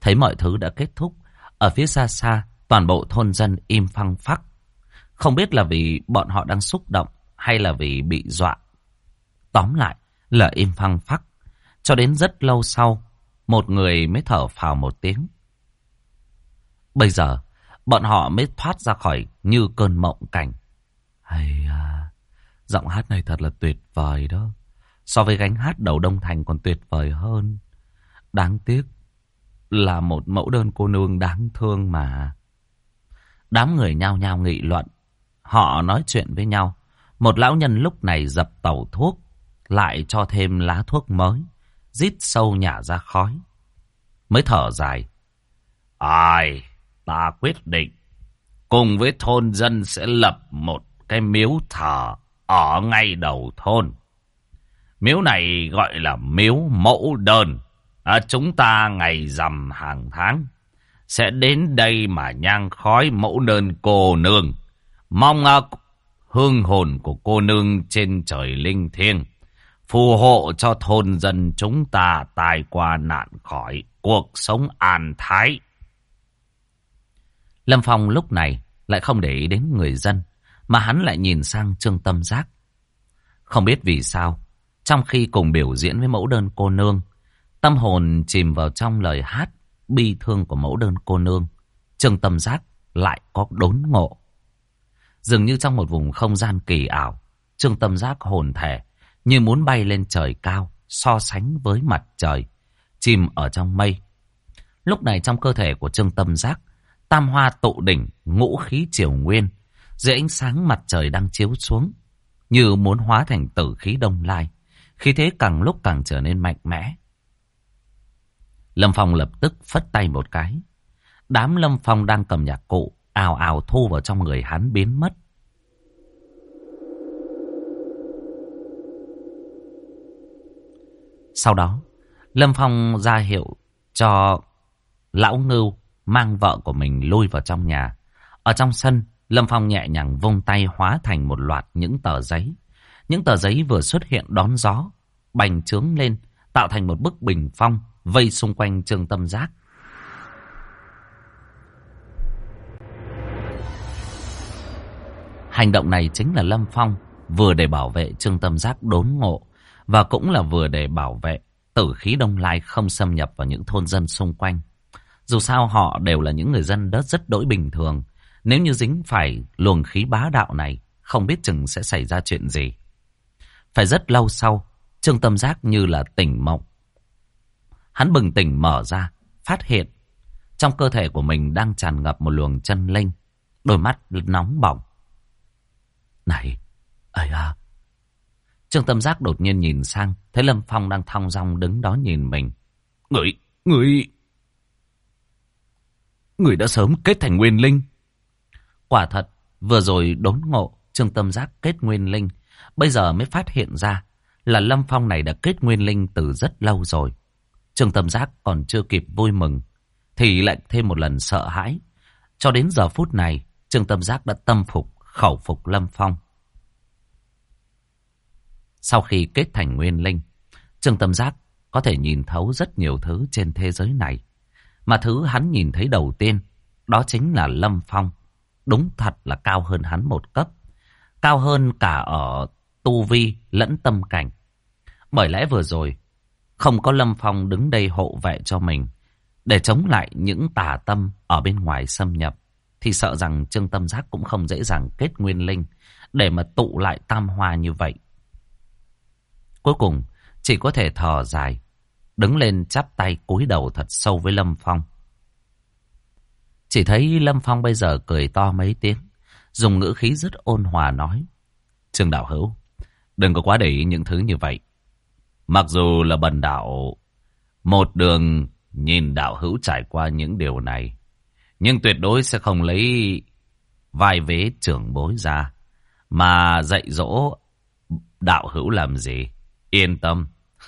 Thấy mọi thứ đã kết thúc, ở phía xa xa, toàn bộ thôn dân im phăng phắc. Không biết là vì bọn họ đang xúc động hay là vì bị dọa. Tóm lại là im phăng phắc. Cho đến rất lâu sau, một người mới thở phào một tiếng. Bây giờ, bọn họ mới thoát ra khỏi như cơn mộng cảnh. Hay à, giọng hát này thật là tuyệt vời đó. So với gánh hát đầu Đông Thành còn tuyệt vời hơn. Đáng tiếc là một mẫu đơn cô nương đáng thương mà. Đám người nhao nhao nghị luận. Họ nói chuyện với nhau. Một lão nhân lúc này dập tẩu thuốc, lại cho thêm lá thuốc mới, rít sâu nhả ra khói. Mới thở dài. Ai, ta quyết định cùng với thôn dân sẽ lập một cái miếu thờ ở ngay đầu thôn. Miếu này gọi là miếu mẫu đơn. Chúng ta ngày rằm hàng tháng sẽ đến đây mà nhang khói mẫu đơn cô nương. Mong hương hồn của cô nương trên trời linh thiêng phù hộ cho thôn dân chúng ta tai qua nạn khỏi, cuộc sống an thái. Lâm Phong lúc này lại không để ý đến người dân, mà hắn lại nhìn sang Trương Tâm Giác. Không biết vì sao, trong khi cùng biểu diễn với mẫu đơn cô nương, tâm hồn chìm vào trong lời hát bi thương của mẫu đơn cô nương, Trương Tâm Giác lại có đốn ngộ. Dường như trong một vùng không gian kỳ ảo, Trương Tâm Giác hồn thể như muốn bay lên trời cao, so sánh với mặt trời, chìm ở trong mây. Lúc này trong cơ thể của Trương Tâm Giác, tam hoa tụ đỉnh, ngũ khí triều nguyên, dưới ánh sáng mặt trời đang chiếu xuống, như muốn hóa thành tử khí đông lai, khí thế càng lúc càng trở nên mạnh mẽ. Lâm Phong lập tức phất tay một cái. Đám Lâm Phong đang cầm nhạc cụ ào ào thu vào trong người hắn biến mất. Sau đó, Lâm Phong ra hiệu cho Lão Ngưu mang vợ của mình lui vào trong nhà. Ở trong sân, Lâm Phong nhẹ nhàng vung tay hóa thành một loạt những tờ giấy. Những tờ giấy vừa xuất hiện đón gió, bành trướng lên, tạo thành một bức bình phong vây xung quanh Trương Tâm Giác. Hành động này chính là Lâm Phong vừa để bảo vệ Trương Tâm Giác đốn ngộ, và cũng là vừa để bảo vệ tử khí đông lai không xâm nhập vào những thôn dân xung quanh. Dù sao họ đều là những người dân đất rất đỗi bình thường. Nếu như dính phải luồng khí bá đạo này, không biết chừng sẽ xảy ra chuyện gì. Phải rất lâu sau, Trương Tâm Giác như là tỉnh mộng. Hắn bừng tỉnh mở ra, phát hiện trong cơ thể của mình đang tràn ngập một luồng chân linh. Đôi mắt nóng bỏng. Này, ấy à. Trương Tâm Giác đột nhiên nhìn sang, thấy Lâm Phong đang thong dong đứng đó nhìn mình. Người đã sớm kết thành nguyên linh. Quả thật, vừa rồi đốn ngộ, Trương Tâm Giác kết nguyên linh. Bây giờ mới phát hiện ra là Lâm Phong này đã kết nguyên linh từ rất lâu rồi. Trương Tâm Giác còn chưa kịp vui mừng, thì lại thêm một lần sợ hãi. Cho đến giờ phút này, Trương Tâm Giác đã tâm phục, khẩu phục Lâm Phong. Sau khi kết thành nguyên linh, Trương Tâm Giác có thể nhìn thấu rất nhiều thứ trên thế giới này. Mà thứ hắn nhìn thấy đầu tiên, đó chính là Lâm Phong. Đúng thật là cao hơn hắn một cấp. Cao hơn cả ở tu vi lẫn tâm cảnh. Bởi lẽ vừa rồi, không có Lâm Phong đứng đây hộ vệ cho mình, để chống lại những tà tâm ở bên ngoài xâm nhập, thì sợ rằng Trương Tâm Giác cũng không dễ dàng kết nguyên linh để mà tụ lại tam hoa như vậy. Cuối cùng, chỉ có thể thở dài, đứng lên chắp tay cúi đầu thật sâu với Lâm Phong. Chỉ thấy Lâm Phong bây giờ cười to mấy tiếng, dùng ngữ khí rất ôn hòa nói: Trương đạo hữu, đừng có quá để ý những thứ như vậy. Mặc dù là bần đạo một đường nhìn đạo hữu trải qua những điều này, nhưng tuyệt đối sẽ không lấy vai vế trưởng bối ra mà dạy dỗ đạo hữu làm gì. Yên tâm.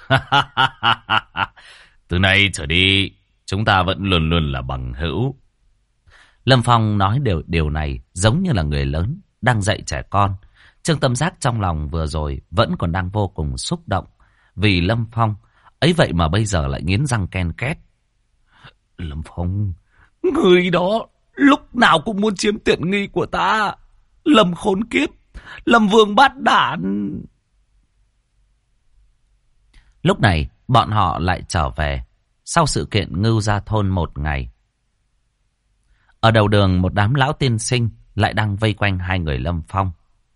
Từ nay trở đi, chúng ta vẫn luôn luôn là bằng hữu. Lâm Phong nói điều này giống như là người lớn đang dạy trẻ con. Trương Tâm Giác trong lòng vừa rồi vẫn còn đang vô cùng xúc động vì Lâm Phong. Ấy vậy mà bây giờ lại nghiến răng ken két. Lâm Phong, người đó lúc nào cũng muốn chiếm tiện nghi của ta. Lâm khốn kiếp, Lâm Vương bát đản. Lúc này, bọn họ lại trở về. Sau sự kiện Ngưu Gia Thôn một ngày. Ở đầu đường, một đám lão tiên sinh lại đang vây quanh hai người Lâm Phong.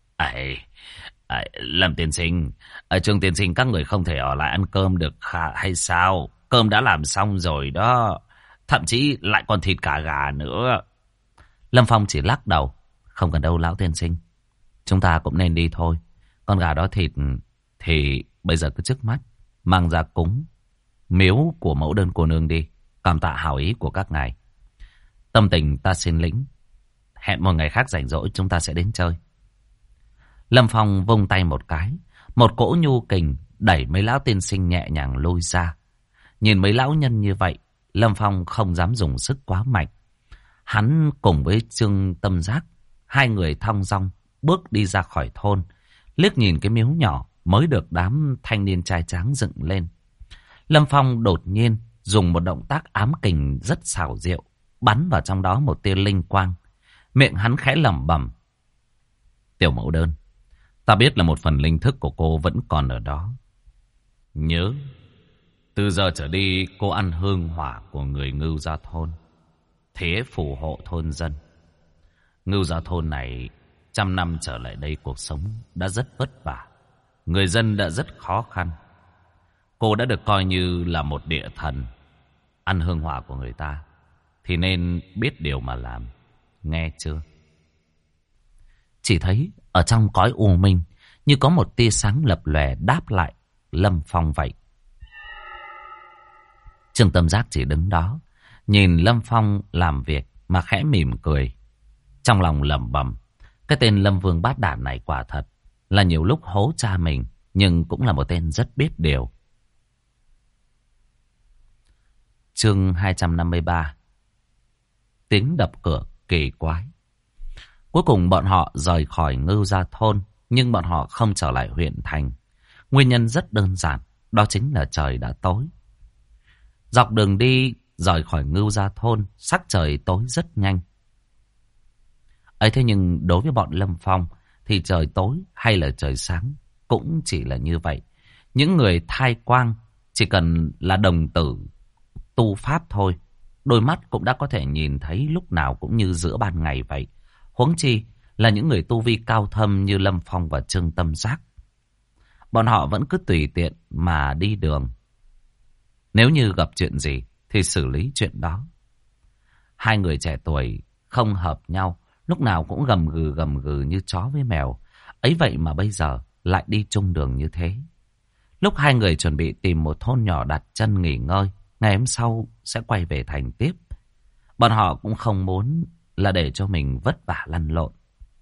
Lâm tiên sinh, Trương tiên sinh, các người không thể ở lại ăn cơm được hay sao? Cơm đã làm xong rồi đó. Thậm chí lại còn thịt cả gà nữa. Lâm Phong chỉ lắc đầu. Không cần đâu lão tiên sinh. Chúng ta cũng nên đi thôi. Con gà đó thịt thì bây giờ cứ trước mắt mang ra cúng miếu của mẫu đơn cô nương đi. Cảm tạ hảo ý của các ngài. Tâm tình ta xin lĩnh. Hẹn một ngày khác rảnh rỗi chúng ta sẽ đến chơi. Lâm Phong vung tay một cái. Một cỗ nhu kình đẩy mấy lão tiên sinh nhẹ nhàng lôi ra. Nhìn mấy lão nhân như vậy, Lâm Phong không dám dùng sức quá mạnh. Hắn cùng với Trương Tâm Giác, hai người thong dong bước đi ra khỏi thôn, liếc nhìn cái miếu nhỏ mới được đám thanh niên trai tráng dựng lên. Lâm Phong đột nhiên dùng một động tác ám kình rất xảo diệu, bắn vào trong đó một tia linh quang. Miệng hắn khẽ lẩm bẩm: Tiểu mẫu đơn, ta biết là một phần linh thức của cô vẫn còn ở đó. Nhớ, từ giờ trở đi cô ăn hương hỏa của người Ngưu Gia Thôn, thế phù hộ thôn dân. Ngưu Gia Thôn này 100 năm trở lại đây cuộc sống đã rất vất vả, người dân đã rất khó khăn. Cô đã được coi như là một địa thần. Ăn hương hỏa của người ta thì nên biết điều mà làm, nghe chưa? Chỉ thấy ở trong cõi u minh như có một tia sáng lập lòe đáp lại Lâm Phong vậy. Trương Tâm Giác chỉ đứng đó nhìn Lâm Phong làm việc mà khẽ mỉm cười. Trong lòng lẩm bẩm, cái tên Lâm Vương bát đản này quả thật là nhiều lúc hố cha mình, nhưng cũng là một tên rất biết điều. Chương 253. Tiếng đập cửa kỳ quái. Cuối cùng bọn họ rời khỏi Ngưu Gia Thôn, nhưng bọn họ không trở lại huyện thành. Nguyên nhân rất đơn giản, đó chính là trời đã tối. Dọc đường đi rời khỏi Ngưu Gia Thôn, sắc trời tối rất nhanh. Ấy thế nhưng đối với bọn Lâm Phong thì trời tối hay là trời sáng cũng chỉ là như vậy. Những người thai quang chỉ cần là đồng tử tu pháp thôi, đôi mắt cũng đã có thể nhìn thấy lúc nào cũng như giữa ban ngày vậy. Huống chi là những người tu vi cao thâm như Lâm Phong và Trương Tâm Giác. Bọn họ vẫn cứ tùy tiện mà đi đường. Nếu như gặp chuyện gì thì xử lý chuyện đó. Hai người trẻ tuổi không hợp nhau, lúc nào cũng gầm gừ như chó với mèo. Ấy vậy mà bây giờ lại đi chung đường như thế. Lúc hai người chuẩn bị tìm một thôn nhỏ đặt chân nghỉ ngơi, ngày hôm sau sẽ quay về thành tiếp. Bọn họ cũng không muốn là để cho mình vất vả lăn lộn.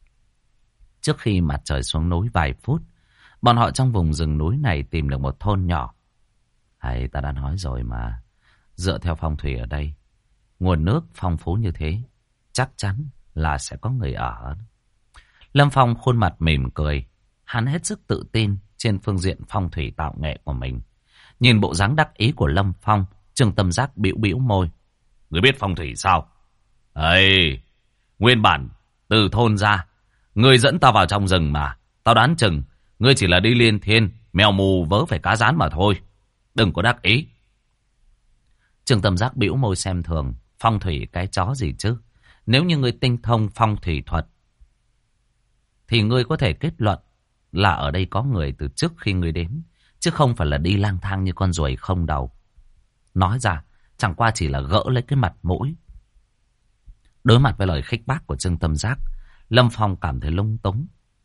Trước khi mặt trời xuống núi vài phút, bọn họ trong vùng rừng núi này tìm được một thôn nhỏ. Hay ta đã nói rồi mà, dựa theo phong thủy ở đây, nguồn nước phong phú như thế, chắc chắn là sẽ có người ở. Lâm Phong khuôn mặt mỉm cười, hắn hết sức tự tin trên phương diện phong thủy tạo nghệ của mình. Nhìn bộ dáng đắc ý của Lâm Phong, Trương Tâm Giác bĩu bĩu môi. Ngươi biết phong thủy sao? Nguyên bản từ thôn ra, ngươi dẫn tao vào trong rừng mà. Tao đoán chừng ngươi chỉ là đi liên thiên, mèo mù vớ phải cá rán mà thôi. Đừng có đắc ý. Trương Tâm Giác bĩu môi xem thường. Phong thủy cái chó gì chứ? Nếu như ngươi tinh thông phong thủy thuật thì ngươi có thể kết luận là ở đây có người từ trước khi ngươi đến, chứ không phải là đi lang thang như con ruồi không đầu. Nói ra chẳng qua chỉ là gỡ lấy cái mặt mũi. Đối mặt với lời khích bác của Trương Tâm Giác, Lâm Phong cảm thấy lung túng.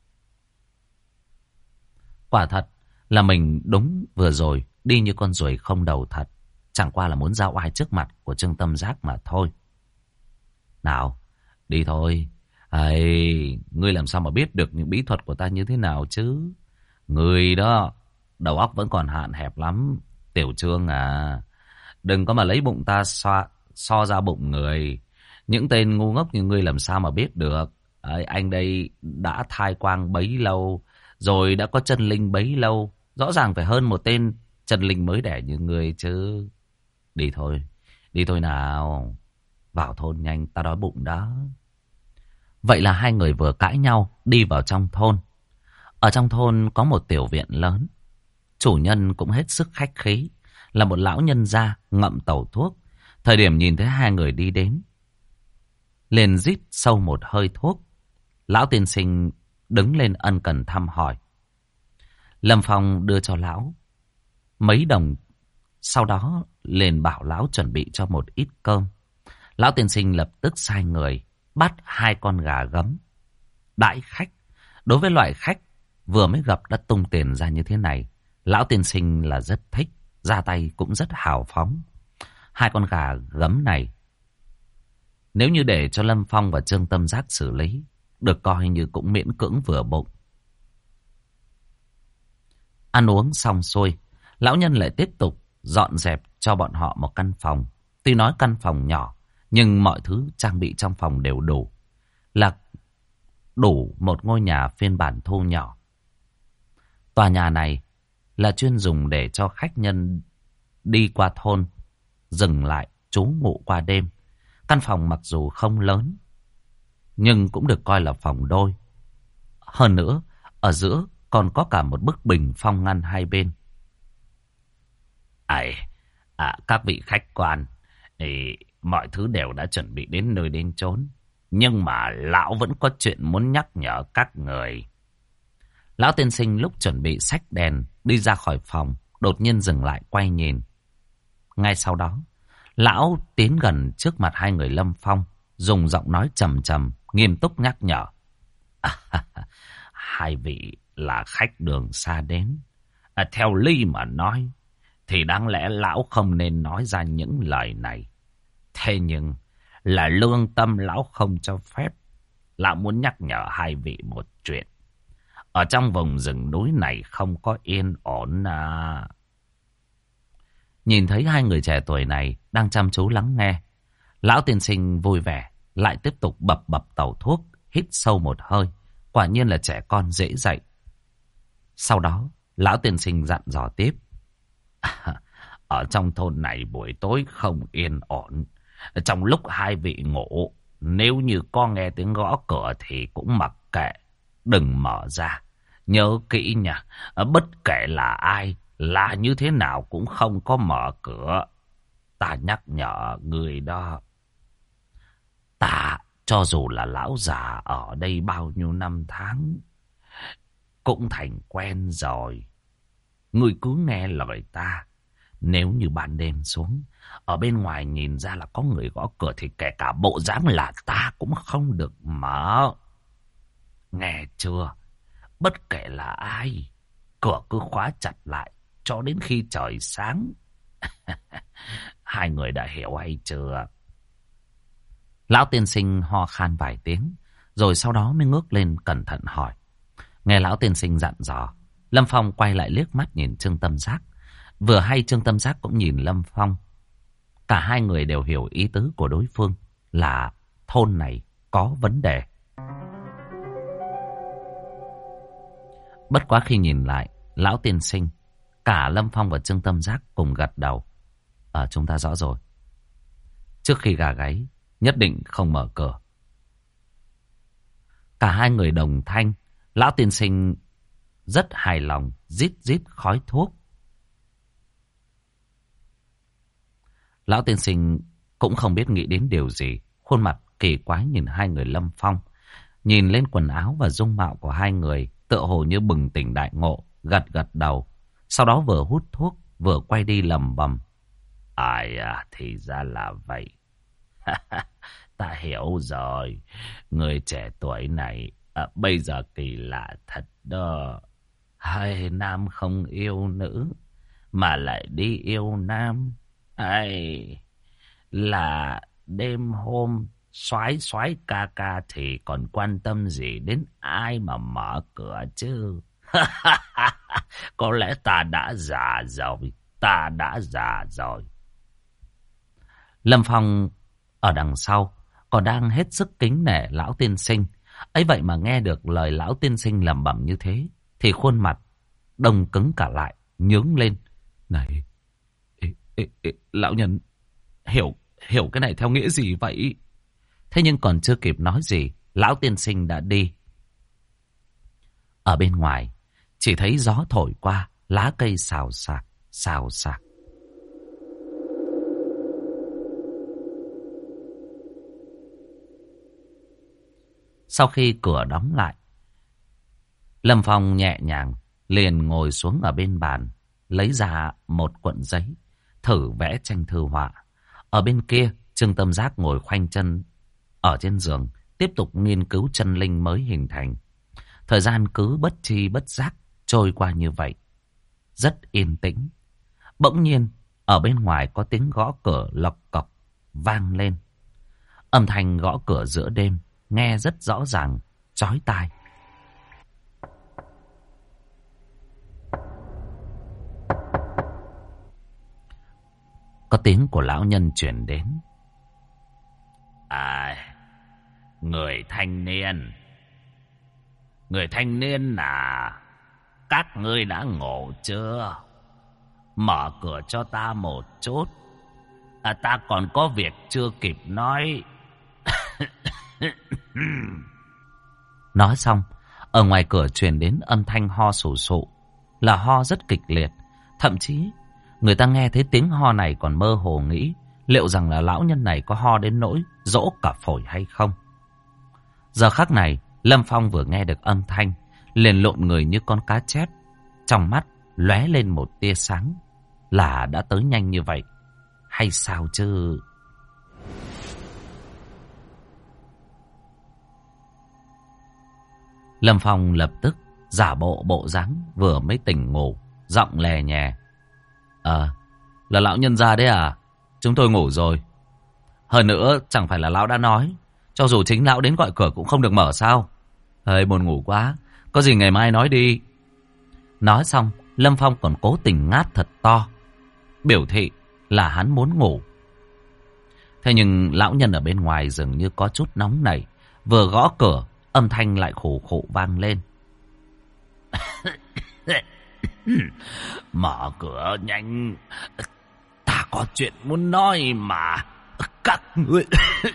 Quả thật là mình đúng vừa rồi đi như con ruồi không đầu thật. Chẳng qua là muốn giao oai trước mặt của Trương Tâm Giác mà thôi. Nào, đi thôi. Ngươi làm sao mà biết được những bí thuật của ta như thế nào chứ? Ngươi đó, đầu óc vẫn còn hạn hẹp lắm. Tiểu Trương à, đừng có mà lấy bụng ta so ra bụng người. Những tên ngu ngốc như ngươi làm sao mà biết được? Anh đây đã thai quang bấy lâu, rồi đã có chân linh bấy lâu. Rõ ràng phải hơn một tên chân linh mới đẻ như ngươi chứ. Đi thôi, Đi thôi nào. Vào thôn nhanh, ta đói bụng đó. Vậy là hai người vừa cãi nhau, đi vào trong thôn. Ở trong thôn có một tiểu viện lớn. Chủ nhân cũng hết sức khách khí, là một lão nhân gia ngậm tẩu thuốc. Thời điểm nhìn thấy hai người đi đến, liền rít sâu một hơi thuốc. Lão tiên sinh đứng lên ân cần thăm hỏi. Lâm Phong đưa cho lão mấy đồng, sau đó liền bảo lão chuẩn bị cho một ít cơm. Lão tiên sinh lập tức sai người bắt 2 con gà gấm đãi khách. Đối với loại khách vừa mới gặp đã tung tiền ra như thế này, lão tiên sinh là rất thích, ra tay cũng rất hào phóng. 2 con gà gấm này, nếu như để cho Lâm Phong và Trương Tâm Giác xử lý, được coi như cũng miễn cưỡng vừa bụng. Ăn uống xong xuôi, lão nhân lại tiếp tục dọn dẹp cho bọn họ một căn phòng. Tuy nói căn phòng nhỏ, nhưng mọi thứ trang bị trong phòng đều đủ. Là đủ một ngôi nhà phiên bản thu nhỏ. Tòa nhà này là chuyên dùng để cho khách nhân đi qua thôn dừng lại trú ngụ qua đêm. Căn phòng mặc dù không lớn, nhưng cũng được coi là phòng đôi. Hơn nữa, ở giữa còn có cả một bức bình phong ngăn hai bên. Các vị khách quan, mọi thứ đều đã chuẩn bị đến nơi đến chốn. Nhưng mà lão vẫn có chuyện muốn nhắc nhở các người. Lão tiên sinh lúc chuẩn bị xách đèn đi ra khỏi phòng, đột nhiên dừng lại quay nhìn. Ngay sau đó, lão tiến gần trước mặt hai người Lâm Phong, dùng giọng nói trầm trầm, nghiêm túc nhắc nhở. Hai vị là khách đường xa đến. Theo lý mà nói, thì đáng lẽ lão không nên nói ra những lời này. Thế nhưng, là lương tâm lão không cho phép. Lão muốn nhắc nhở hai vị một chuyện. Ở trong vùng rừng núi này không có yên ổn à. Nhìn thấy hai người trẻ tuổi này đang chăm chú lắng nghe, lão tiên sinh vui vẻ, lại tiếp tục bập bập tẩu thuốc, hít sâu một hơi. Quả nhiên là trẻ con dễ dạy. Sau đó, lão tiên sinh dặn dò tiếp. Ở trong thôn này buổi tối không yên ổn. Trong lúc hai vị ngủ, nếu như có nghe tiếng gõ cửa thì cũng mặc kệ, đừng mở ra. Nhớ kỹ nha, bất kể là ai, là như thế nào cũng không có mở cửa. Ta nhắc nhở người đó. Ta, cho dù là lão già ở đây bao nhiêu năm tháng, cũng thành quen rồi. Người cứ nghe lời ta. Nếu như ban đêm xuống, ở bên ngoài nhìn ra là có người gõ cửa thì kể cả bộ dáng là ta cũng không được mở. Nghe chưa? Bất kể là ai, cửa cứ khóa chặt lại cho đến khi trời sáng. Hai người đã hiểu hay chưa? Lão tiên sinh ho khan vài tiếng, rồi sau đó mới ngước lên cẩn thận hỏi. Nghe lão tiên sinh dặn dò, Lâm Phong quay lại liếc mắt nhìn Trương Tâm Giác. Vừa hay Trương Tâm Giác cũng nhìn Lâm Phong. Cả hai người đều hiểu ý tứ của đối phương là thôn này có vấn đề. Bất quá khi nhìn lại lão tiên sinh, cả Lâm Phong và Trương Tâm Giác cùng gật đầu. Chúng ta rõ rồi. Trước khi gà gáy, nhất định không mở cửa. Cả hai người đồng thanh. Lão tiên sinh rất hài lòng, rít rít khói thuốc. Lão tiên sinh cũng không biết nghĩ đến điều gì, khuôn mặt kỳ quái nhìn hai người Lâm Phong, nhìn lên quần áo và dung mạo của hai người, tựa hồ như bừng tỉnh đại ngộ, gật gật đầu. Sau đó vừa hút thuốc, vừa quay đi lẩm bẩm. Thì ra là vậy. Ta hiểu rồi. Người trẻ tuổi này bây giờ kỳ lạ thật đó. Hai nam không yêu nữ, mà lại đi yêu nam. Là đêm hôm soái soái ca ca thì còn quan tâm gì đến ai mà mở cửa chứ. Có lẽ ta đã già rồi. Ta đã già rồi. Lâm Phong ở đằng sau còn đang hết sức kính nể lão tiên sinh. Ấy vậy mà nghe được lời lão tiên sinh lẩm bẩm như thế, thì khuôn mặt đông cứng cả lại, nhướng lên. Này, lão nhân, hiểu cái này theo nghĩa gì vậy? Thế nhưng còn chưa kịp nói gì, lão tiên sinh đã đi. Ở bên ngoài, chỉ thấy gió thổi qua, lá cây xào xạc, xào xạc. Sau khi cửa đóng lại, Lâm Phong nhẹ nhàng liền ngồi xuống ở bên bàn, lấy ra một cuộn giấy, thử vẽ tranh thư họa. Ở bên kia, Trương Tâm Giác ngồi khoanh chân ở trên giường, tiếp tục nghiên cứu chân linh mới hình thành. Thời gian cứ bất chi bất giác trôi qua như vậy, rất yên tĩnh. Bỗng nhiên, ở bên ngoài có tiếng gõ cửa lộc cộc vang lên. Âm thanh gõ cửa giữa đêm, nghe rất rõ ràng, chói tai. Có tiếng của lão nhân truyền đến. Người thanh niên. Người thanh niên à, các ngươi đã ngủ chưa? Mở cửa cho ta một chút. Ta còn có việc chưa kịp nói. Nói xong, ở ngoài cửa truyền đến âm thanh ho sù sụ, là ho rất kịch liệt. Thậm chí, người ta nghe thấy tiếng ho này còn mơ hồ nghĩ liệu rằng là lão nhân này có ho đến nỗi dỗ cả phổi hay không. Giờ khắc này, Lâm Phong vừa nghe được âm thanh, liền lộn người như con cá chép. Trong mắt lóe lên một tia sáng. Là đã tới nhanh như vậy hay sao chứ? Lâm Phong lập tức giả bộ bộ dáng vừa mới tỉnh ngủ, giọng lè nhè. Là lão nhân gia đấy à? Chúng tôi ngủ rồi. Hơn nữa chẳng phải là lão đã nói cho dù chính lão đến gọi cửa cũng không được mở sao? Hơi buồn ngủ quá, có gì ngày mai nói đi. Nói xong, Lâm Phong còn cố tình ngáp thật to, biểu thị là hắn muốn ngủ. Thế nhưng lão nhân ở bên ngoài dường như có chút nóng nảy, vừa gõ cửa, âm thanh lại khủ khủ vang lên. Mở cửa nhanh, ta có chuyện muốn nói mà. Các ngươi.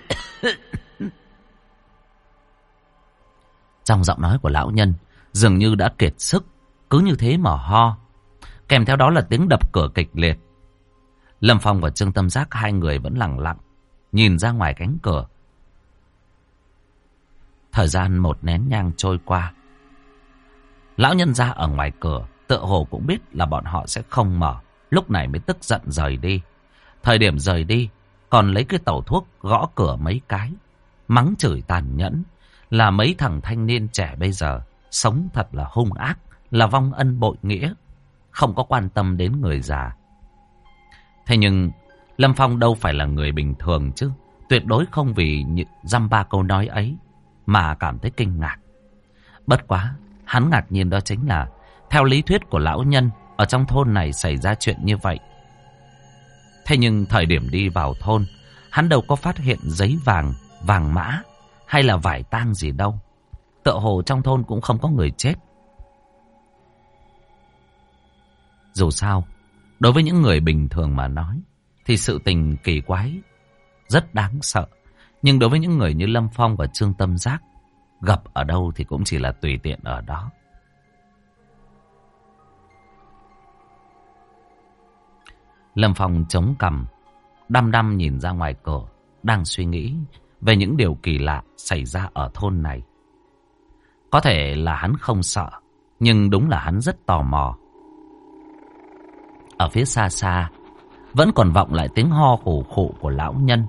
Trong giọng nói của lão nhân dường như đã kiệt sức, cứ như thế mà ho. Kèm theo đó là tiếng đập cửa kịch liệt. Lâm Phong và Trương Tâm Giác hai người vẫn lặng lặng nhìn ra ngoài cánh cửa. Thời gian một nén nhang trôi qua. Lão nhân gia ở ngoài cửa tựa hồ cũng biết là bọn họ sẽ không mở, lúc này mới tức giận rời đi. Thời điểm rời đi còn lấy cái tẩu thuốc gõ cửa mấy cái, mắng chửi tàn nhẫn. Là mấy thằng thanh niên trẻ bây giờ sống thật là hung ác, là vong ân bội nghĩa, không có quan tâm đến người già. Thế nhưng Lâm Phong đâu phải là người bình thường chứ, tuyệt đối không vì dăm ba câu nói ấy mà cảm thấy kinh ngạc. Bất quá hắn ngạc nhiên đó chính là theo lý thuyết của lão nhân, ở trong thôn này xảy ra chuyện như vậy. Thế nhưng thời điểm đi vào thôn, hắn đâu có phát hiện giấy vàng, vàng mã hay là vải tang gì đâu. Tựa hồ trong thôn cũng không có người chết. Dù sao, đối với những người bình thường mà nói thì sự tình kỳ quái rất đáng sợ. Nhưng đối với những người như Lâm Phong và Trương Tâm Giác, gặp ở đâu thì cũng chỉ là tùy tiện ở đó. Lâm Phong chống cằm, đăm đăm nhìn ra ngoài cửa, đang suy nghĩ về những điều kỳ lạ xảy ra ở thôn này. Có thể là hắn không sợ, nhưng đúng là hắn rất tò mò. Ở phía xa xa vẫn còn vọng lại tiếng ho khủ khụ của lão nhân.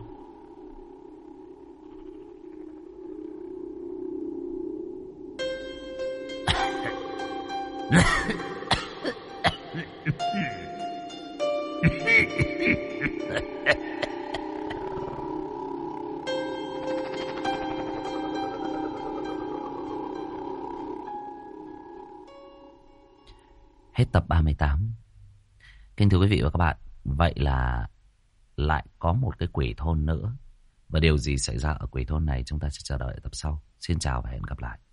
Hết tập 38. Kính thưa quý vị và các bạn, vậy là lại có một cái quỷ thôn nữa. Và điều gì xảy ra ở quỷ thôn này chúng ta sẽ chờ đợi tập sau. Xin chào và hẹn gặp lại.